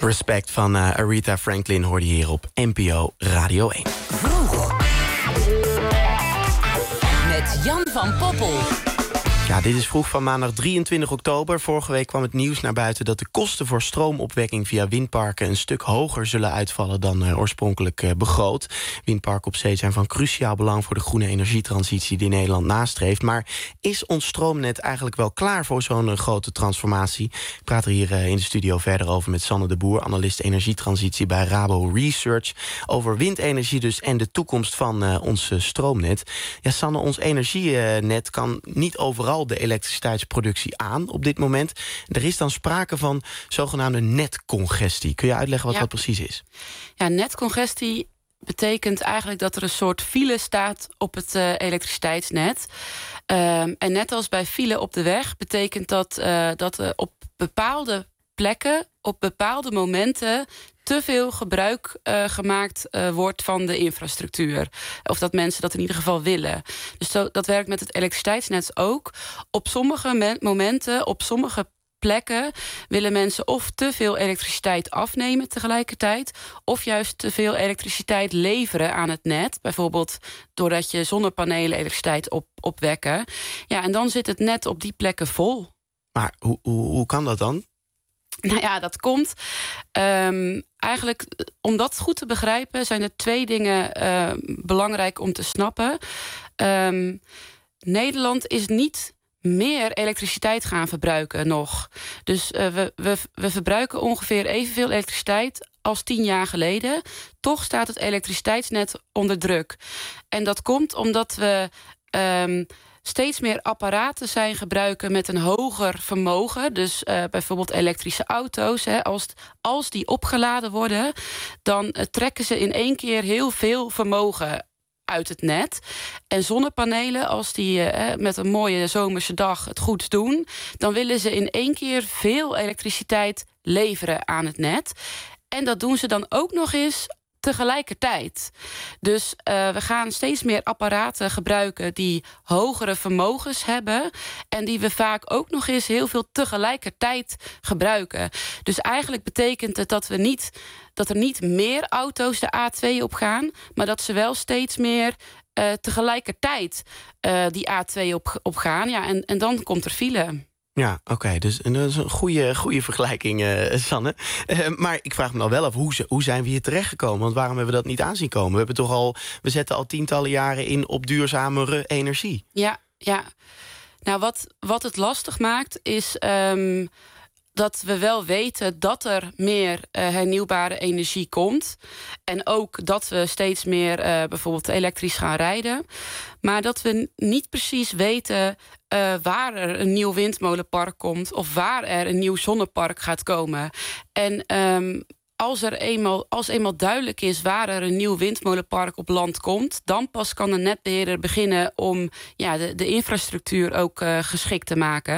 Respect van uh, Aretha Franklin hoorde je hier op N P O Radio één. Vroeg. Met Jan van Poppel. Ja, dit is Vroeg van maandag drieëntwintig oktober. Vorige week kwam het nieuws naar buiten dat de kosten voor stroomopwekking via windparken een stuk hoger zullen uitvallen dan uh, oorspronkelijk uh, begroot. Windparken op zee zijn van cruciaal belang voor de groene energietransitie die Nederland nastreeft. Maar is ons stroomnet eigenlijk wel klaar voor zo'n uh, grote transformatie? Ik praat er hier uh, in de studio verder over met Sanne de Boer, analist energietransitie bij Rabo Research, over windenergie dus en de toekomst van uh, ons uh, stroomnet. Ja, Sanne, ons energienet kan niet overal de elektriciteitsproductie aan op dit moment. Er is dan sprake van zogenaamde netcongestie. Kun je uitleggen wat ja. dat precies is? Ja, netcongestie betekent eigenlijk dat er een soort file staat op het uh, elektriciteitsnet. Um, en net als bij file op de weg betekent dat uh, dat uh, op bepaalde plekken, op bepaalde momenten te veel gebruik uh, gemaakt uh, wordt van de infrastructuur. Of dat mensen dat in ieder geval willen. Dus zo, dat werkt met het elektriciteitsnet ook. Op sommige me- momenten, op sommige plekken willen mensen of te veel elektriciteit afnemen tegelijkertijd, of juist te veel elektriciteit leveren aan het net. Bijvoorbeeld doordat je zonnepanelen elektriciteit op, opwekken. Ja, en dan zit het net op die plekken vol. Maar hoe, hoe, hoe kan dat dan? Nou ja, dat komt. Um, eigenlijk, om dat goed te begrijpen, zijn er twee dingen uh, belangrijk om te snappen. Um, Nederland is niet meer elektriciteit gaan verbruiken nog. Dus uh, we, we, we verbruiken ongeveer evenveel elektriciteit als tien jaar geleden. Toch staat het elektriciteitsnet onder druk. En dat komt omdat we Um, steeds meer apparaten zijn gebruiken met een hoger vermogen. Dus uh, bijvoorbeeld elektrische auto's. Hè, als, als die opgeladen worden, dan uh, trekken ze in één keer heel veel vermogen uit het net. En zonnepanelen, als die uh, met een mooie zomerse dag het goed doen, dan willen ze in één keer veel elektriciteit leveren aan het net. En dat doen ze dan ook nog eens tegelijkertijd. Dus uh, we gaan steeds meer apparaten gebruiken die hogere vermogens hebben en die we vaak ook nog eens heel veel tegelijkertijd gebruiken. Dus eigenlijk betekent het dat we niet dat er niet meer auto's de A twee op gaan, maar dat ze wel steeds meer uh, tegelijkertijd uh, die A twee op, op gaan. Ja, en, en dan komt er file. Ja, oké, okay, dus dat is een goede, goede vergelijking, uh, Sanne. Uh, maar ik vraag me nou wel af, hoe, hoe zijn we hier terechtgekomen? Want waarom hebben we dat niet aanzien komen? We hebben toch al, we zetten al tientallen jaren in op duurzamere energie. Ja, ja. Nou, wat, wat het lastig maakt is Um, dat we wel weten dat er meer uh, hernieuwbare energie komt. En ook dat we steeds meer uh, bijvoorbeeld elektrisch gaan rijden. Maar dat we niet precies weten uh, waar er een nieuw windmolenpark komt, of waar er een nieuw zonnepark gaat komen. En Um, Als er eenmaal, als eenmaal duidelijk is waar er een nieuw windmolenpark op land komt, dan pas kan de netbeheerder beginnen om ja, de, de infrastructuur ook uh, geschikt te maken.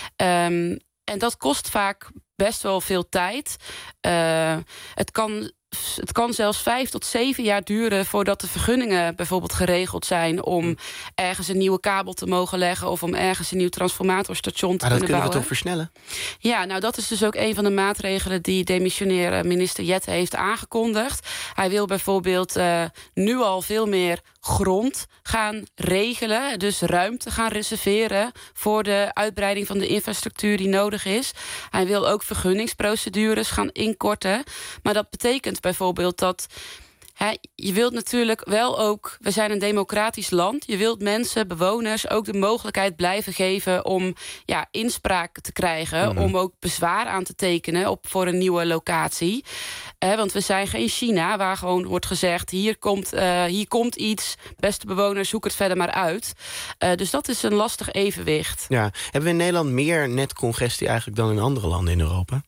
Um, en dat kost vaak best wel veel tijd. Uh, het kan Het kan zelfs vijf tot zeven jaar duren voordat de vergunningen bijvoorbeeld geregeld zijn om ergens een nieuwe kabel te mogen leggen of om ergens een nieuw transformatorstation te maar kunnen bouwen. Maar dat kunnen we toch versnellen? Ja, nou dat is dus ook een van de maatregelen die demissionaire minister Jette heeft aangekondigd. Hij wil bijvoorbeeld uh, nu al veel meer grond gaan regelen, dus ruimte gaan reserveren voor de uitbreiding van de infrastructuur die nodig is. Hij wil ook vergunningsprocedures gaan inkorten, maar dat betekent bijvoorbeeld dat He, je wilt natuurlijk wel ook, we zijn een democratisch land, je wilt mensen, bewoners ook de mogelijkheid blijven geven om ja, inspraak te krijgen, mm-hmm. om ook bezwaar aan te tekenen op, voor een nieuwe locatie. He, want we zijn geen China, waar gewoon wordt gezegd, hier komt, uh, hier komt iets, beste bewoners, zoek het verder maar uit. Uh, dus dat is een lastig evenwicht. Ja. Hebben we in Nederland meer netcongestie eigenlijk dan in andere landen in Europa?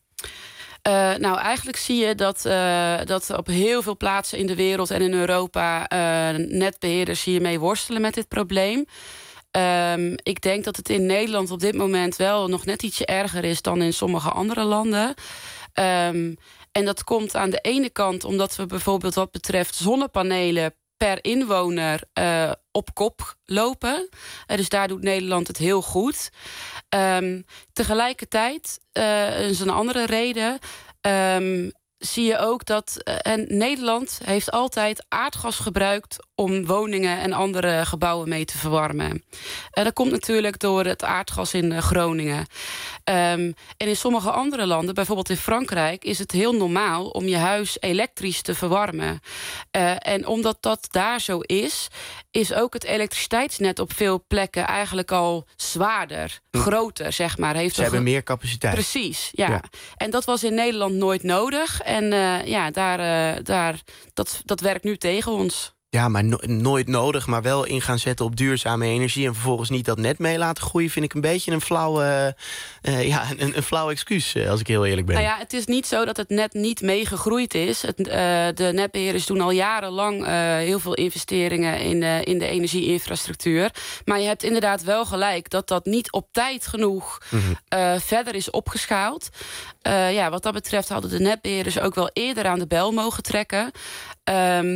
Uh, nou, eigenlijk zie je dat, uh, dat op heel veel plaatsen in de wereld en in Europa uh, netbeheerders hiermee worstelen met dit probleem. Um, ik denk dat het in Nederland op dit moment wel nog net ietsje erger is dan in sommige andere landen. Um, en dat komt aan de ene kant omdat we bijvoorbeeld wat betreft zonnepanelen per inwoner uh, op kop lopen. Uh, dus daar doet Nederland het heel goed. Um, tegelijkertijd, uh, is een andere reden, Um, zie je ook dat uh, en Nederland heeft altijd aardgas gebruikt om woningen en andere gebouwen mee te verwarmen. Uh, dat komt natuurlijk door het aardgas in uh, Groningen. Um, en in sommige andere landen, bijvoorbeeld in Frankrijk, is het heel normaal om je huis elektrisch te verwarmen. Uh, en omdat dat daar zo is, is ook het elektriciteitsnet op veel plekken eigenlijk al zwaarder, hm. groter, zeg maar. Heeft Ze hebben meer capaciteit. Precies, ja. ja. En dat was in Nederland nooit nodig. En uh, ja, daar, uh, daar, dat, dat werkt nu tegen ons. Ja, maar no- nooit nodig, maar wel in gaan zetten op duurzame energie en vervolgens niet dat net mee laten groeien, vind ik een beetje een flauwe, uh, ja, een, een flauw excuus, uh, als ik heel eerlijk ben. Nou ja, het is niet zo dat het net niet meegegroeid is. Het, uh, de netbeheerders doen al jarenlang uh, heel veel investeringen in, uh, in de energieinfrastructuur. Maar je hebt inderdaad wel gelijk dat dat niet op tijd genoeg mm-hmm. uh, verder is opgeschaald. Uh, ja, wat dat betreft hadden de netbeheerders ook wel eerder aan de bel mogen trekken. Um,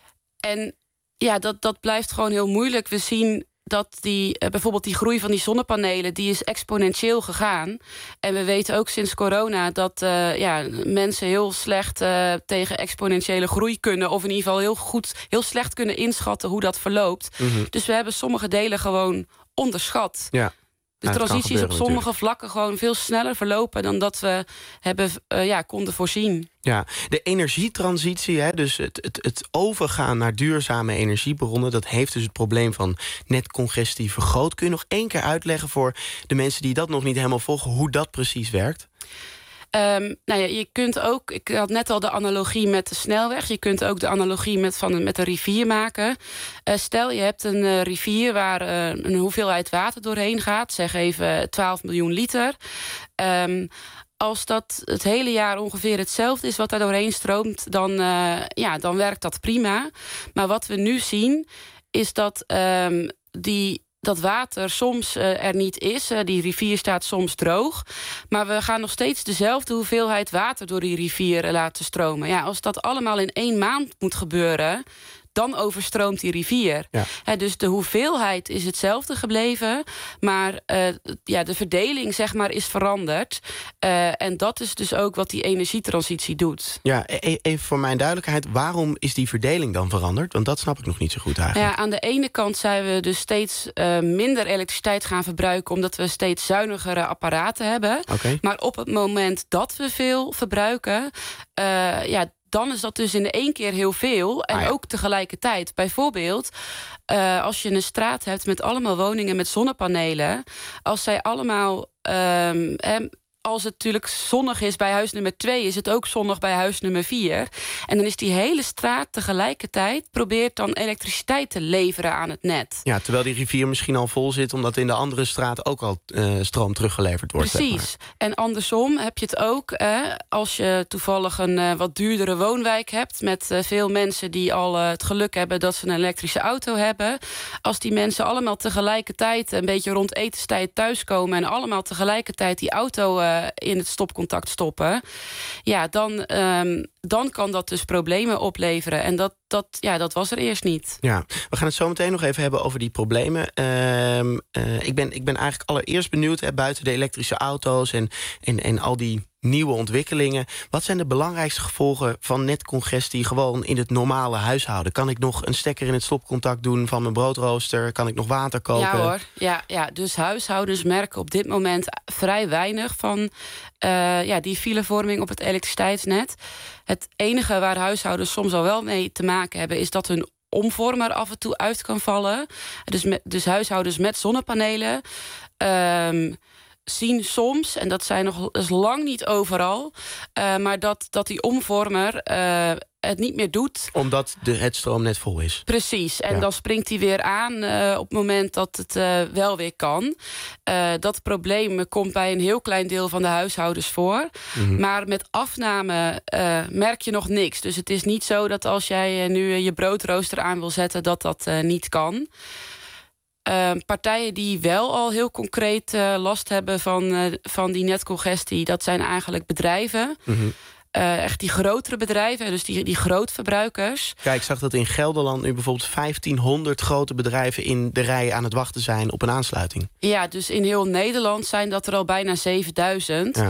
En ja, dat, dat blijft gewoon heel moeilijk. We zien dat die, uh, bijvoorbeeld die groei van die zonnepanelen, die is exponentieel gegaan. En we weten ook sinds corona dat uh, ja, mensen heel slecht uh, tegen exponentiële groei kunnen, of in ieder geval heel goed, heel slecht kunnen inschatten hoe dat verloopt. Mm-hmm. Dus we hebben sommige delen gewoon onderschat. Ja. De nou, transitie is op sommige natuurlijk. vlakken gewoon veel sneller verlopen dan dat we hebben, uh, ja, konden voorzien. Ja, de energietransitie, hè, dus het, het, het overgaan naar duurzame energiebronnen, dat heeft dus het probleem van netcongestie vergroot. Kun je nog één keer uitleggen voor de mensen die dat nog niet helemaal volgen, hoe dat precies werkt? Um, nou ja, je kunt ook, ik had net al de analogie met de snelweg. Je kunt ook de analogie met, van, met een rivier maken. Uh, stel, je hebt een uh, rivier waar uh, een hoeveelheid water doorheen gaat. Zeg even twaalf miljoen liter. Um, als dat het hele jaar ongeveer hetzelfde is wat daar doorheen stroomt, dan, uh, ja, dan werkt dat prima. Maar wat we nu zien, is dat um, die dat water soms uh, er niet is. Uh, die rivier staat soms droog. Maar we gaan nog steeds dezelfde hoeveelheid water door die rivier uh, laten stromen. Ja, als dat allemaal in één maand moet gebeuren, dan overstroomt die rivier. Ja. He, dus de hoeveelheid is hetzelfde gebleven, maar uh, ja, de verdeling, zeg maar, is veranderd. Uh, en dat is dus ook wat die energietransitie doet. Ja, even voor mijn duidelijkheid, waarom is die verdeling dan veranderd? Want dat snap ik nog niet zo goed eigenlijk. Ja, aan de ene kant zijn we dus steeds uh, minder elektriciteit gaan verbruiken, omdat we steeds zuinigere apparaten hebben. Okay. Maar op het moment dat we veel verbruiken, uh, ja, dan is dat dus in één keer heel veel. En ah, ja. ook tegelijkertijd. Bijvoorbeeld, uh, als je een straat hebt met allemaal woningen met zonnepanelen, als zij allemaal Um, em, als het natuurlijk zonnig is bij huis nummer twee, is het ook zonnig bij huis nummer vier. En dan is die hele straat tegelijkertijd probeert dan elektriciteit te leveren aan het net. Ja, terwijl die rivier misschien al vol zit, omdat in de andere straat ook al uh, stroom teruggeleverd wordt. Precies. Zeg maar. En andersom heb je het ook, eh, als je toevallig een uh, wat duurdere woonwijk hebt met uh, veel mensen die al uh, het geluk hebben dat ze een elektrische auto hebben. Als die mensen allemaal tegelijkertijd een beetje rond etenstijd thuiskomen en allemaal tegelijkertijd die auto uh, in het stopcontact stoppen, ja, dan, um, dan kan dat dus problemen opleveren. En dat, dat, ja, dat was er eerst niet. Ja, we gaan het zo meteen nog even hebben over die problemen. Uh, uh, ik, ben, ik ben eigenlijk allereerst benieuwd, hè, buiten de elektrische auto's en, en, en al die nieuwe ontwikkelingen, wat zijn de belangrijkste gevolgen van netcongestie gewoon in het normale huishouden? Kan ik nog een stekker in het stopcontact doen van mijn broodrooster? Kan ik nog water koken? Ja hoor, ja, ja. Dus huishoudens merken op dit moment vrij weinig van uh, ja, die filevorming op het elektriciteitsnet. Het enige waar huishoudens soms al wel mee te maken hebben, is dat hun omvormer af en toe uit kan vallen. Dus, met, dus huishoudens met zonnepanelen Um, zien soms, en dat zijn nog dat is lang niet overal, uh, maar dat, dat die omvormer uh, het niet meer doet. Omdat de, het stroomnet vol is. Precies, en ja. dan springt hij weer aan uh, op het moment dat het uh, wel weer kan. Uh, dat probleem komt bij een heel klein deel van de huishoudens voor. Mm-hmm. Maar met afname uh, merk je nog niks. Dus het is niet zo dat als jij uh, nu uh, je broodrooster aan wil zetten, dat dat uh, niet kan. Uh, partijen die wel al heel concreet uh, last hebben van, uh, van die netcongestie, dat zijn eigenlijk bedrijven. Mm-hmm. Uh, echt die grotere bedrijven, dus die, die grootverbruikers. Kijk, ik zag dat in Gelderland nu bijvoorbeeld vijftienhonderd grote bedrijven in de rij aan het wachten zijn op een aansluiting. Ja, dus in heel Nederland zijn dat er al bijna zevenduizend. Ja.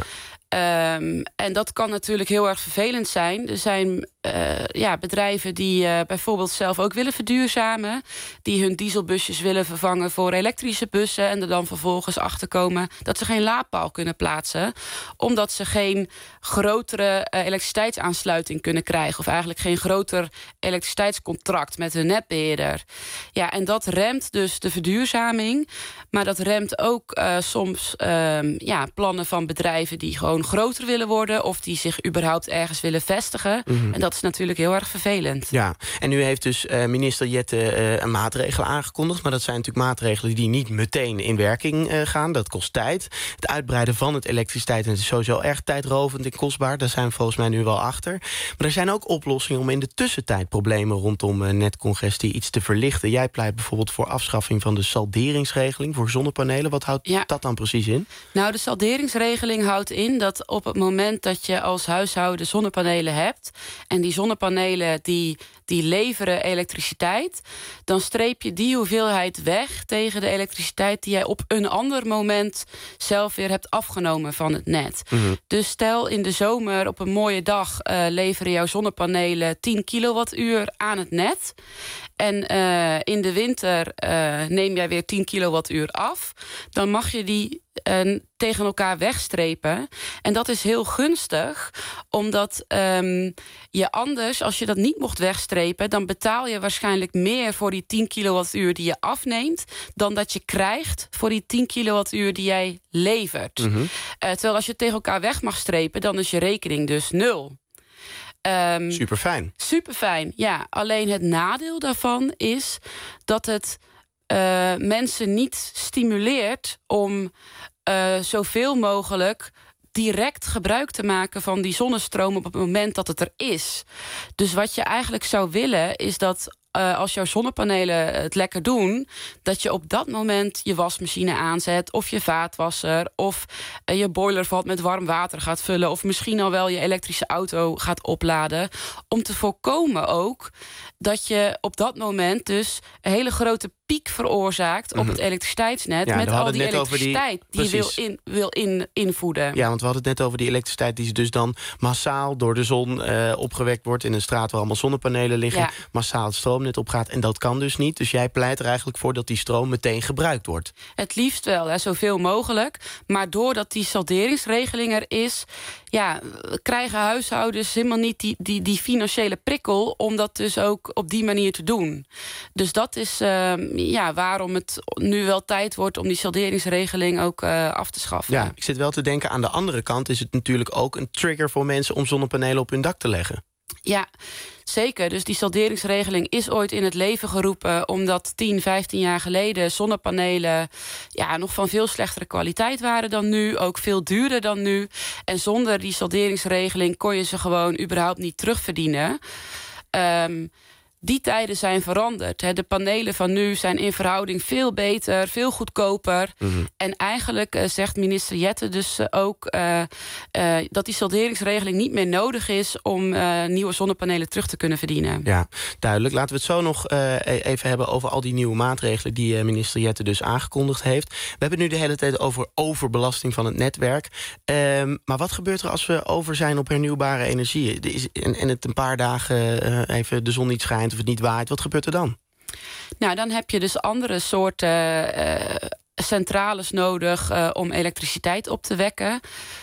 Um, en dat kan natuurlijk heel erg vervelend zijn. Er zijn uh, ja, bedrijven die uh, bijvoorbeeld zelf ook willen verduurzamen, die hun dieselbusjes willen vervangen voor elektrische bussen en er dan vervolgens achterkomen dat ze geen laadpaal kunnen plaatsen, omdat ze geen grotere uh, elektriciteitsaansluiting kunnen krijgen, of eigenlijk geen groter elektriciteitscontract met hun netbeheerder. Ja, en dat remt dus de verduurzaming, maar dat remt ook uh, soms uh, ja, plannen van bedrijven die gewoon groter willen worden of die zich überhaupt ergens willen vestigen. Mm-hmm. En dat is natuurlijk heel erg vervelend. Ja, en nu heeft dus uh, minister Jette uh, een maatregel aangekondigd, maar dat zijn natuurlijk maatregelen die niet meteen in werking uh, gaan. Dat kost tijd. Het uitbreiden van het elektriciteit is sowieso erg tijdrovend en kostbaar. Daar zijn we volgens mij nu wel achter. Maar er zijn ook oplossingen om in de tussentijd problemen rondom uh, netcongestie iets te verlichten. Jij pleit bijvoorbeeld voor afschaffing van de salderingsregeling voor zonnepanelen. Wat houdt ja. dat dan precies in? Nou, de salderingsregeling houdt in dat op het moment dat je als huishouden zonnepanelen hebt en die zonnepanelen die, die leveren elektriciteit, dan streep je die hoeveelheid weg tegen de elektriciteit die jij op een ander moment zelf weer hebt afgenomen van het net. Mm-hmm. Dus stel in de zomer op een mooie dag uh, leveren jouw zonnepanelen tien kilowattuur aan het net. En uh, in de winter uh, neem jij weer tien kilowattuur af. Dan mag je die uh, tegen elkaar wegstrepen. En dat is heel gunstig, omdat um, je anders, als je dat niet mocht wegstrepen, dan betaal je waarschijnlijk meer voor die tien kilowattuur die je afneemt dan dat je krijgt voor die tien kilowattuur die jij levert. Mm-hmm. Uh, terwijl als je het tegen elkaar weg mag strepen, dan is je rekening dus nul. Um, Superfijn. Superfijn, ja. Alleen het nadeel daarvan is dat het uh, mensen niet stimuleert om uh, zoveel mogelijk direct gebruik te maken van die zonnestroom op het moment dat het er is. Dus wat je eigenlijk zou willen is dat Uh, als jouw zonnepanelen het lekker doen, dat je op dat moment je wasmachine aanzet of je vaatwasser of uh, je boilervat met warm water gaat vullen of misschien al wel je elektrische auto gaat opladen, om te voorkomen ook dat je op dat moment dus een hele grote piek veroorzaakt op het elektriciteitsnet, ja, met al die elektriciteit die, die je wil, in, wil in, invoeden. Ja, want we hadden het net over die elektriciteit die dus dan massaal door de zon uh, opgewekt wordt in een straat waar allemaal zonnepanelen liggen, ja. massaal het stroomnet opgaat. En dat kan dus niet. Dus jij pleit er eigenlijk voor dat die stroom meteen gebruikt wordt. Het liefst wel, hè, zoveel mogelijk. Maar doordat die salderingsregeling er is, ja, krijgen huishoudens helemaal niet die, die, die financiële prikkel om dat dus ook op die manier te doen. Dus dat is uh, ja, waarom het nu wel tijd wordt om die salderingsregeling ook uh, af te schaffen. Ja, ik zit wel te denken, aan de andere kant is het natuurlijk ook een trigger voor mensen om zonnepanelen op hun dak te leggen. Ja, zeker. Dus die salderingsregeling is ooit in het leven geroepen omdat tien, vijftien jaar geleden zonnepanelen ja, nog van veel slechtere kwaliteit waren dan nu, ook veel duurder dan nu. En zonder die salderingsregeling kon je ze gewoon überhaupt niet terugverdienen. Um, Die tijden zijn veranderd. Hè. De panelen van nu zijn in verhouding veel beter, veel goedkoper. Mm-hmm. En eigenlijk uh, zegt minister Jette dus uh, ook Uh, uh, dat die salderingsregeling niet meer nodig is om uh, nieuwe zonnepanelen terug te kunnen verdienen. Ja, duidelijk. Laten we het zo nog uh, even hebben over al die nieuwe maatregelen die uh, minister Jette dus aangekondigd heeft. We hebben het nu de hele tijd over overbelasting van het netwerk. Um, maar wat gebeurt er als we over zijn op hernieuwbare energie? En, en het een paar dagen uh, even de zon niet schijnt of het niet waait, wat gebeurt er dan? Nou, dan heb je dus andere soorten uh, centrales nodig uh, om elektriciteit op te wekken.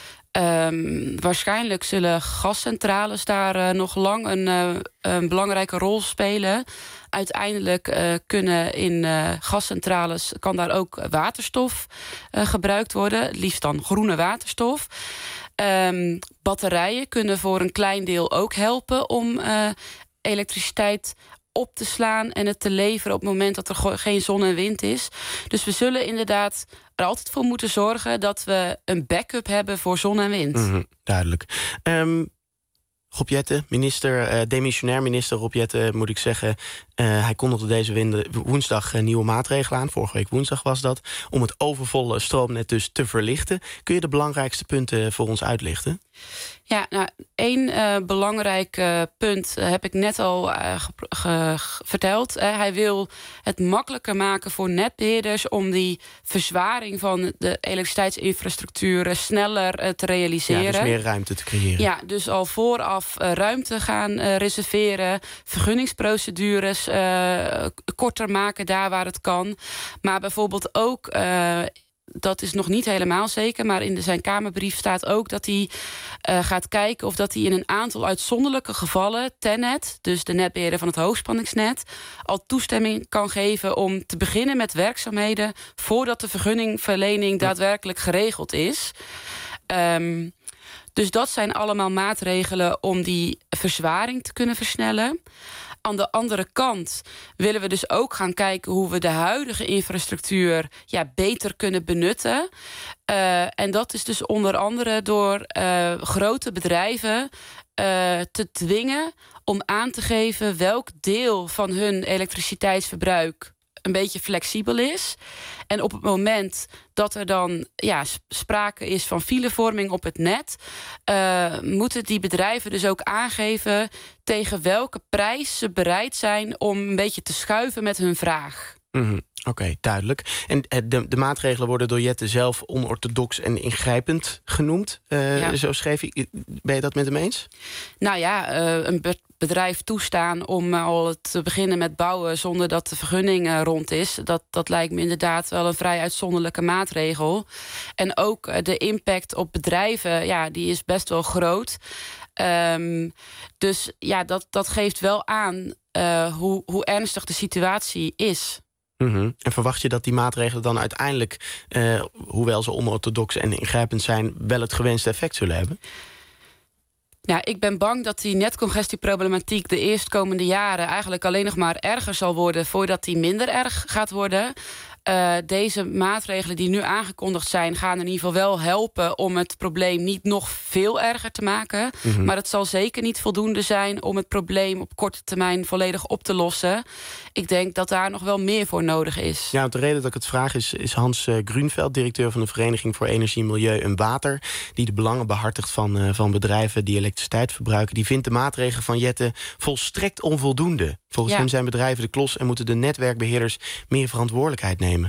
Um, waarschijnlijk zullen gascentrales daar uh, nog lang een, uh, een belangrijke rol spelen. Uiteindelijk uh, kunnen in uh, gascentrales kan daar ook waterstof uh, gebruikt worden. Het liefst dan groene waterstof. Um, batterijen kunnen voor een klein deel ook helpen om Uh, elektriciteit op te slaan en het te leveren op het moment dat er geen zon en wind is. Dus we zullen inderdaad er altijd voor moeten zorgen dat we een backup hebben voor zon en wind. Mm-hmm, duidelijk. Um, Rob Jetten, minister, uh, demissionair minister Rob Jetten, moet ik zeggen. Uh, hij kondigde deze winde, woensdag uh, nieuwe maatregelen aan. Vorige week woensdag was dat. Om het overvolle stroomnet dus te verlichten. Kun je de belangrijkste punten voor ons uitlichten? Ja, nou, één uh, belangrijk uh, punt uh, heb ik net al uh, ge- ge- ge- verteld. Uh, hij wil het makkelijker maken voor netbeheerders om die verzwaring van de elektriciteitsinfrastructuur uh, sneller uh, te realiseren. Ja, dus meer ruimte te creëren. Ja, dus al vooraf uh, ruimte gaan uh, reserveren, vergunningsprocedures uh, korter maken daar waar het kan. Maar bijvoorbeeld ook, Uh, dat is nog niet helemaal zeker, maar in de, zijn Kamerbrief staat ook dat hij uh, gaat kijken of dat hij in een aantal uitzonderlijke gevallen TenNet, dus de netbeheerder van het hoogspanningsnet, al toestemming kan geven om te beginnen met werkzaamheden voordat de vergunningverlening daadwerkelijk geregeld is. Um, dus dat zijn allemaal maatregelen om die verzwaring te kunnen versnellen. Aan de andere kant willen we dus ook gaan kijken hoe we de huidige infrastructuur ja, beter kunnen benutten. Uh, en dat is dus onder andere door uh, grote bedrijven uh, te dwingen om aan te geven welk deel van hun elektriciteitsverbruik een beetje flexibel is. En op het moment dat er dan ja, sprake is van filevorming op het net, Uh, moeten die bedrijven dus ook aangeven tegen welke prijs ze bereid zijn om een beetje te schuiven met hun vraag. Mm-hmm. Oké, okay, duidelijk. En de, de maatregelen worden door Jetten zelf onorthodox en ingrijpend genoemd. Uh, ja. Zo schreef ik. Ben je dat met hem eens? Nou ja, uh, een bedrijf toestaan om al te beginnen met bouwen zonder dat de vergunning uh, rond is, dat, dat lijkt me inderdaad wel een vrij uitzonderlijke maatregel. En ook uh, de impact op bedrijven, ja, die is best wel groot. Um, dus ja, dat, dat geeft wel aan uh, hoe, hoe ernstig de situatie is. Mm-hmm. En verwacht je dat die maatregelen dan uiteindelijk, uh, hoewel ze onorthodox en ingrijpend zijn, wel het gewenste effect zullen hebben? Nou, ik ben bang dat die netcongestieproblematiek de eerstkomende jaren eigenlijk alleen nog maar erger zal worden voordat die minder erg gaat worden. Uh, deze maatregelen die nu aangekondigd zijn, gaan in ieder geval wel helpen om het probleem niet nog veel erger te maken. Mm-hmm. Maar het zal zeker niet voldoende zijn om het probleem op korte termijn volledig op te lossen. Ik denk dat daar nog wel meer voor nodig is. Ja, de reden dat ik het vraag is, is Hans uh, Grunveld, directeur van de Vereniging voor Energie, Milieu en Water, die de belangen behartigt van, uh, van bedrijven die elektriciteit verbruiken. Die vindt de maatregelen van Jetten volstrekt onvoldoende. Volgens ja. hem zijn bedrijven de klos en moeten de netwerkbeheerders meer verantwoordelijkheid nemen.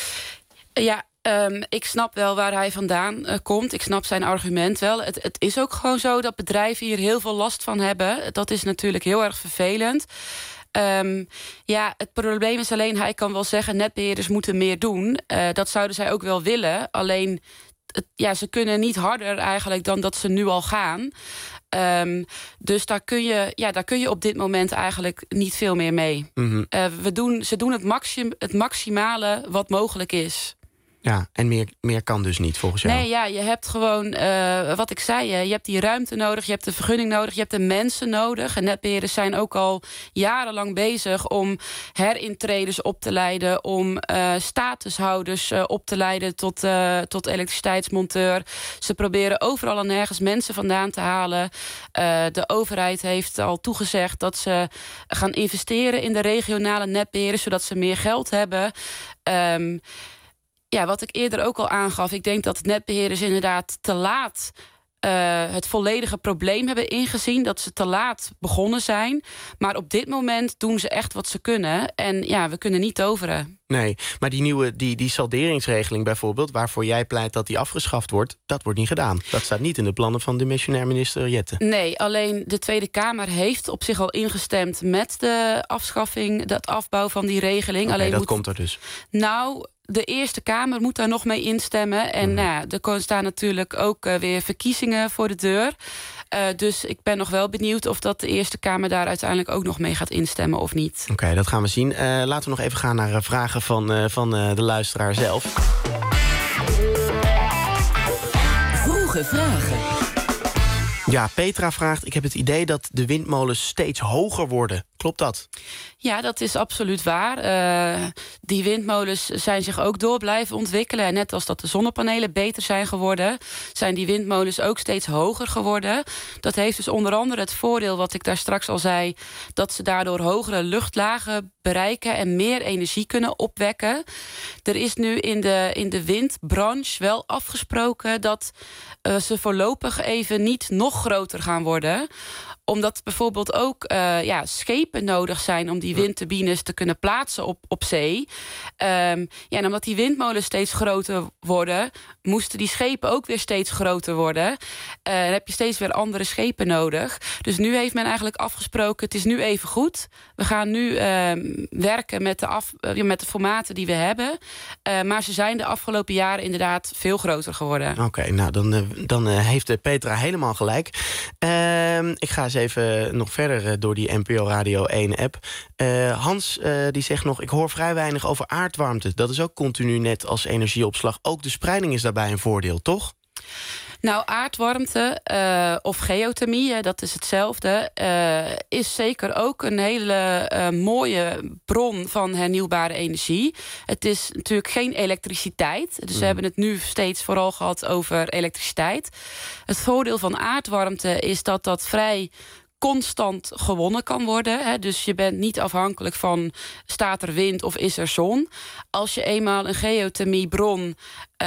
Ja, um, ik snap wel waar hij vandaan uh, komt. Ik snap zijn argument wel. Het, het is ook gewoon zo dat bedrijven hier heel veel last van hebben. Dat is natuurlijk heel erg vervelend. Um, ja, het probleem is alleen, hij kan wel zeggen, netbeheerders moeten meer doen. Uh, dat zouden zij ook wel willen. Alleen, het, ja, ze kunnen niet harder eigenlijk dan dat ze nu al gaan. Um, dus daar kun, je, ja, daar kun je op dit moment eigenlijk niet veel meer mee. Mm-hmm. Uh, we doen, ze doen het, maxim, het maximale wat mogelijk is. Ja, en meer, meer kan dus niet volgens jou? Nee, ja, je hebt gewoon, uh, wat ik zei, je hebt die ruimte nodig, je hebt de vergunning nodig, je hebt de mensen nodig. En netbeheerders zijn ook al jarenlang bezig om herintreders op te leiden, om uh, statushouders uh, op te leiden tot, uh, tot elektriciteitsmonteur. Ze proberen overal en nergens mensen vandaan te halen. Uh, de overheid heeft al toegezegd dat ze gaan investeren in de regionale netbeheerders, zodat ze meer geld hebben. Um, Ja, wat ik eerder ook al aangaf, ik denk dat netbeheerders inderdaad te laat uh, het volledige probleem hebben ingezien, dat ze te laat begonnen zijn. Maar op dit moment doen ze echt wat ze kunnen. En ja, we kunnen niet toveren. Nee, maar die nieuwe die, die salderingsregeling bijvoorbeeld, waarvoor jij pleit dat die afgeschaft wordt, dat wordt niet gedaan. Dat staat niet in de plannen van de missionair minister Jetten. Nee, alleen de Tweede Kamer heeft op zich al ingestemd met de afschaffing, dat afbouw van die regeling. Okay, alleen dat moet, komt er dus. Nou, de Eerste Kamer moet daar nog mee instemmen. En mm. nou, er staan natuurlijk ook uh, weer verkiezingen voor de deur. Uh, dus ik ben nog wel benieuwd of dat de Eerste Kamer daar uiteindelijk ook nog mee gaat instemmen of niet. Oké, okay, dat gaan we zien. Uh, laten we nog even gaan naar uh, vragen van, uh, van uh, de luisteraar zelf. Vroege vragen. Ja, Petra vraagt, ik heb het idee dat de windmolens steeds hoger worden Klopt dat? Ja, dat is absoluut waar. Uh, die windmolens zijn zich ook door blijven ontwikkelen. En net als dat de zonnepanelen beter zijn geworden, zijn die windmolens ook steeds hoger geworden. Dat heeft dus onder andere het voordeel, wat ik daar straks al zei, dat ze daardoor hogere luchtlagen bereiken en meer energie kunnen opwekken. Er is nu in de, in de windbranche wel afgesproken dat uh, ze voorlopig even niet nog groter gaan worden, omdat bijvoorbeeld ook uh, ja, schepen nodig zijn om die windturbines te kunnen plaatsen op, op zee. Um, ja, en omdat die windmolens steeds groter worden, moesten die schepen ook weer steeds groter worden. Uh, dan heb je steeds weer andere schepen nodig. Dus nu heeft men eigenlijk afgesproken, het is nu even goed. We gaan nu uh, werken met de, af, uh, met de formaten die we hebben. Uh, maar ze zijn de afgelopen jaren inderdaad veel groter geworden. Oké, okay, nou dan, uh, dan uh, heeft Petra helemaal gelijk. Uh, ik ga eens even nog verder door die N P O Radio één app. Uh, Hans uh, die zegt nog, ik hoor vrij weinig over aardwarmte. Dat is ook continu net als energieopslag. Ook de spreiding is daarbij een voordeel, toch? Nou, aardwarmte uh, of geothermie, dat is hetzelfde, uh, is zeker ook een hele uh, mooie bron van hernieuwbare energie. Het is natuurlijk geen elektriciteit, dus we hebben het nu steeds vooral gehad over elektriciteit. Het voordeel van aardwarmte is dat dat vrij constant gewonnen kan worden. Hè? Dus je bent niet afhankelijk van staat er wind of is er zon. Als je eenmaal een geothermiebron uh,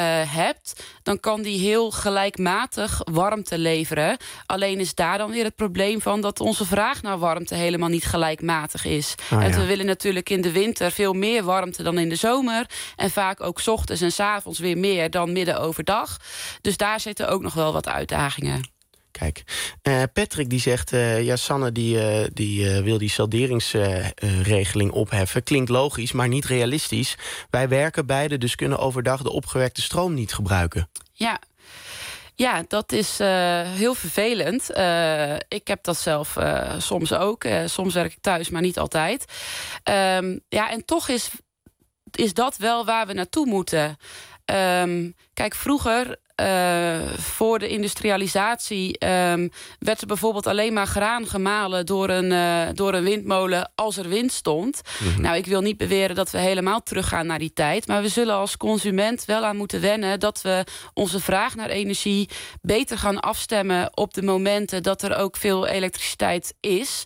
hebt, dan kan die heel gelijkmatig warmte leveren. Alleen is daar dan weer het probleem van dat onze vraag naar warmte helemaal niet gelijkmatig is. Ah, en ja. we willen natuurlijk in de winter veel meer warmte dan in de zomer. En vaak ook 's ochtends en 's avonds weer meer dan midden overdag. Dus daar zitten ook nog wel wat uitdagingen. Kijk, uh, Patrick die zegt, uh, ja, Sanne die, uh, die uh, wil die salderingsregeling uh, uh, opheffen. Klinkt logisch, maar niet realistisch. Wij werken beide, dus kunnen overdag de opgewekte stroom niet gebruiken. Ja. Ja, dat is uh, heel vervelend. Uh, ik heb dat zelf uh, soms ook. Uh, soms werk ik thuis, maar niet altijd. Um, ja, en toch is, is dat wel waar we naartoe moeten. Um, kijk, vroeger, Uh, voor de industrialisatie um, werd er bijvoorbeeld alleen maar graan gemalen door een, uh, door een windmolen als er wind stond. Mm-hmm. Nou, ik wil niet beweren dat we helemaal teruggaan naar die tijd, maar we zullen als consument wel aan moeten wennen dat we onze vraag naar energie beter gaan afstemmen op de momenten dat er ook veel elektriciteit is.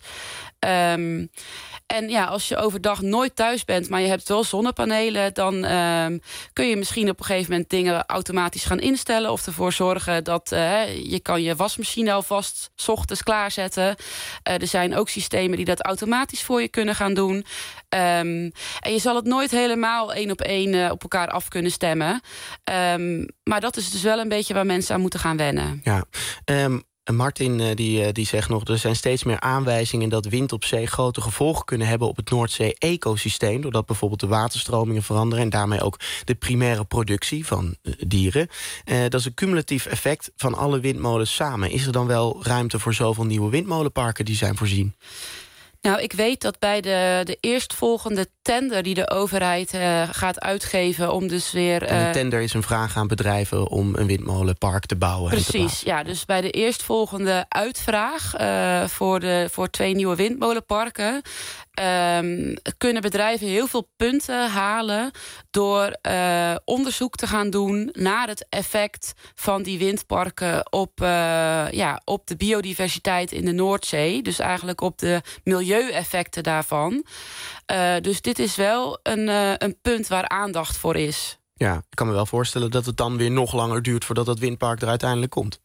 Um, En ja, als je overdag nooit thuis bent, maar je hebt wel zonnepanelen, dan uh, kun je misschien op een gegeven moment dingen automatisch gaan instellen of ervoor zorgen dat uh, je kan je wasmachine alvast 's ochtends klaarzetten. Uh, er zijn ook systemen die dat automatisch voor je kunnen gaan doen. Um, en je zal het nooit helemaal één op één uh, op elkaar af kunnen stemmen. Um, maar dat is dus wel een beetje waar mensen aan moeten gaan wennen. Ja, um... Martin die, die zegt nog, er zijn steeds meer aanwijzingen dat wind op zee grote gevolgen kunnen hebben op het Noordzee-ecosysteem, doordat bijvoorbeeld de waterstromingen veranderen en daarmee ook de primaire productie van uh, dieren. Uh, dat is een cumulatief effect van alle windmolens samen. Is er dan wel ruimte voor zoveel nieuwe windmolenparken die zijn voorzien? Nou, ik weet dat bij de, de eerstvolgende tender die de overheid uh, gaat uitgeven om dus weer... Uh, en een tender is een vraag aan bedrijven om een windmolenpark te bouwen. Precies, te ja. Dus bij de eerstvolgende uitvraag uh, voor, de, voor twee nieuwe windmolenparken Um, kunnen bedrijven heel veel punten halen door uh, onderzoek te gaan doen naar het effect van die windparken op, uh, ja, op de biodiversiteit in de Noordzee. Dus eigenlijk op de milieueffecten daarvan. Uh, dus dit is wel een, uh, een punt waar aandacht voor is. Ja, ik kan me wel voorstellen dat het dan weer nog langer duurt voordat dat windpark er uiteindelijk komt.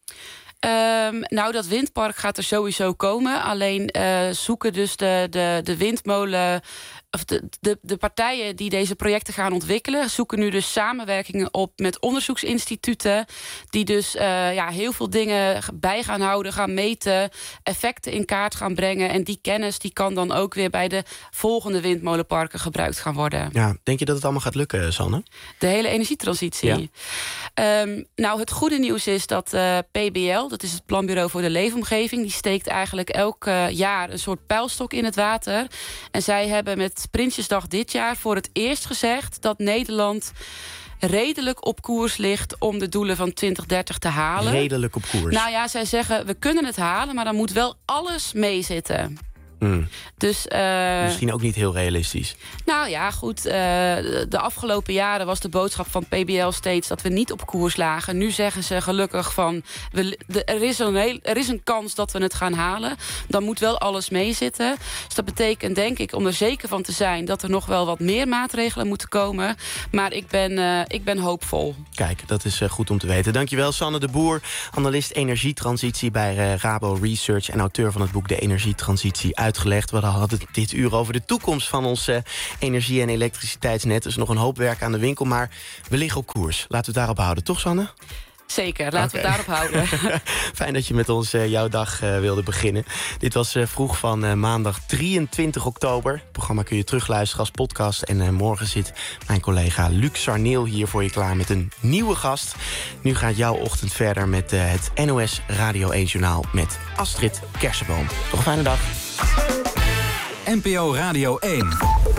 Um, nou, dat windpark gaat er sowieso komen. Alleen uh, zoeken dus de, de, de windmolen... of de, de, de partijen die deze projecten gaan ontwikkelen... zoeken nu dus samenwerkingen op met onderzoeksinstituten... die dus uh, ja, heel veel dingen bij gaan houden, gaan meten... effecten in kaart gaan brengen. En die kennis die kan dan ook weer bij de volgende windmolenparken gebruikt gaan worden. Ja, denk je dat het allemaal gaat lukken, Sanne? De hele energietransitie? Ja. Um, nou, het goede nieuws is dat uh, P B L... dat is het Planbureau voor de Leefomgeving... die steekt eigenlijk elk uh, jaar een soort pijlstok in het water. En zij hebben met Prinsjesdag dit jaar voor het eerst gezegd... dat Nederland redelijk op koers ligt om de doelen van twintig dertig te halen. Redelijk op koers? Nou ja, zij zeggen, we kunnen het halen... maar dan moet wel alles meezitten. Mm. Dus, uh, Misschien ook niet heel realistisch. Nou ja, goed. Uh, de afgelopen jaren was de boodschap van P B L steeds dat we niet op koers lagen. Nu zeggen ze gelukkig van, we, de, er, is een heel, er is een kans dat we het gaan halen. Dan moet wel alles meezitten. Dus dat betekent denk ik, om er zeker van te zijn, dat er nog wel wat meer maatregelen moeten komen. Maar ik ben, uh, ik ben hoopvol. Kijk, dat is uh, goed om te weten. Dankjewel, Sanne de Boer, analist energietransitie bij uh, Rabo Research en auteur van het boek De Energietransitie Uitgelegd. We hadden het dit uur over de toekomst van ons uh, energie- en elektriciteitsnet. Er is nog een hoop werk aan de winkel, maar we liggen op koers. Laten we het daarop houden, toch Sanne? Zeker, laten okay. we het daarop houden. Fijn dat je met ons uh, jouw dag uh, wilde beginnen. Dit was uh, vroeg van uh, maandag drieëntwintig oktober. Het programma kun je terugluisteren als podcast. En uh, morgen zit mijn collega Luc Sarneel hier voor je klaar met een nieuwe gast. Nu gaat jouw ochtend verder met uh, het N O S Radio één Journaal met Astrid Kersenboom. Nog een fijne dag. N P O Radio één.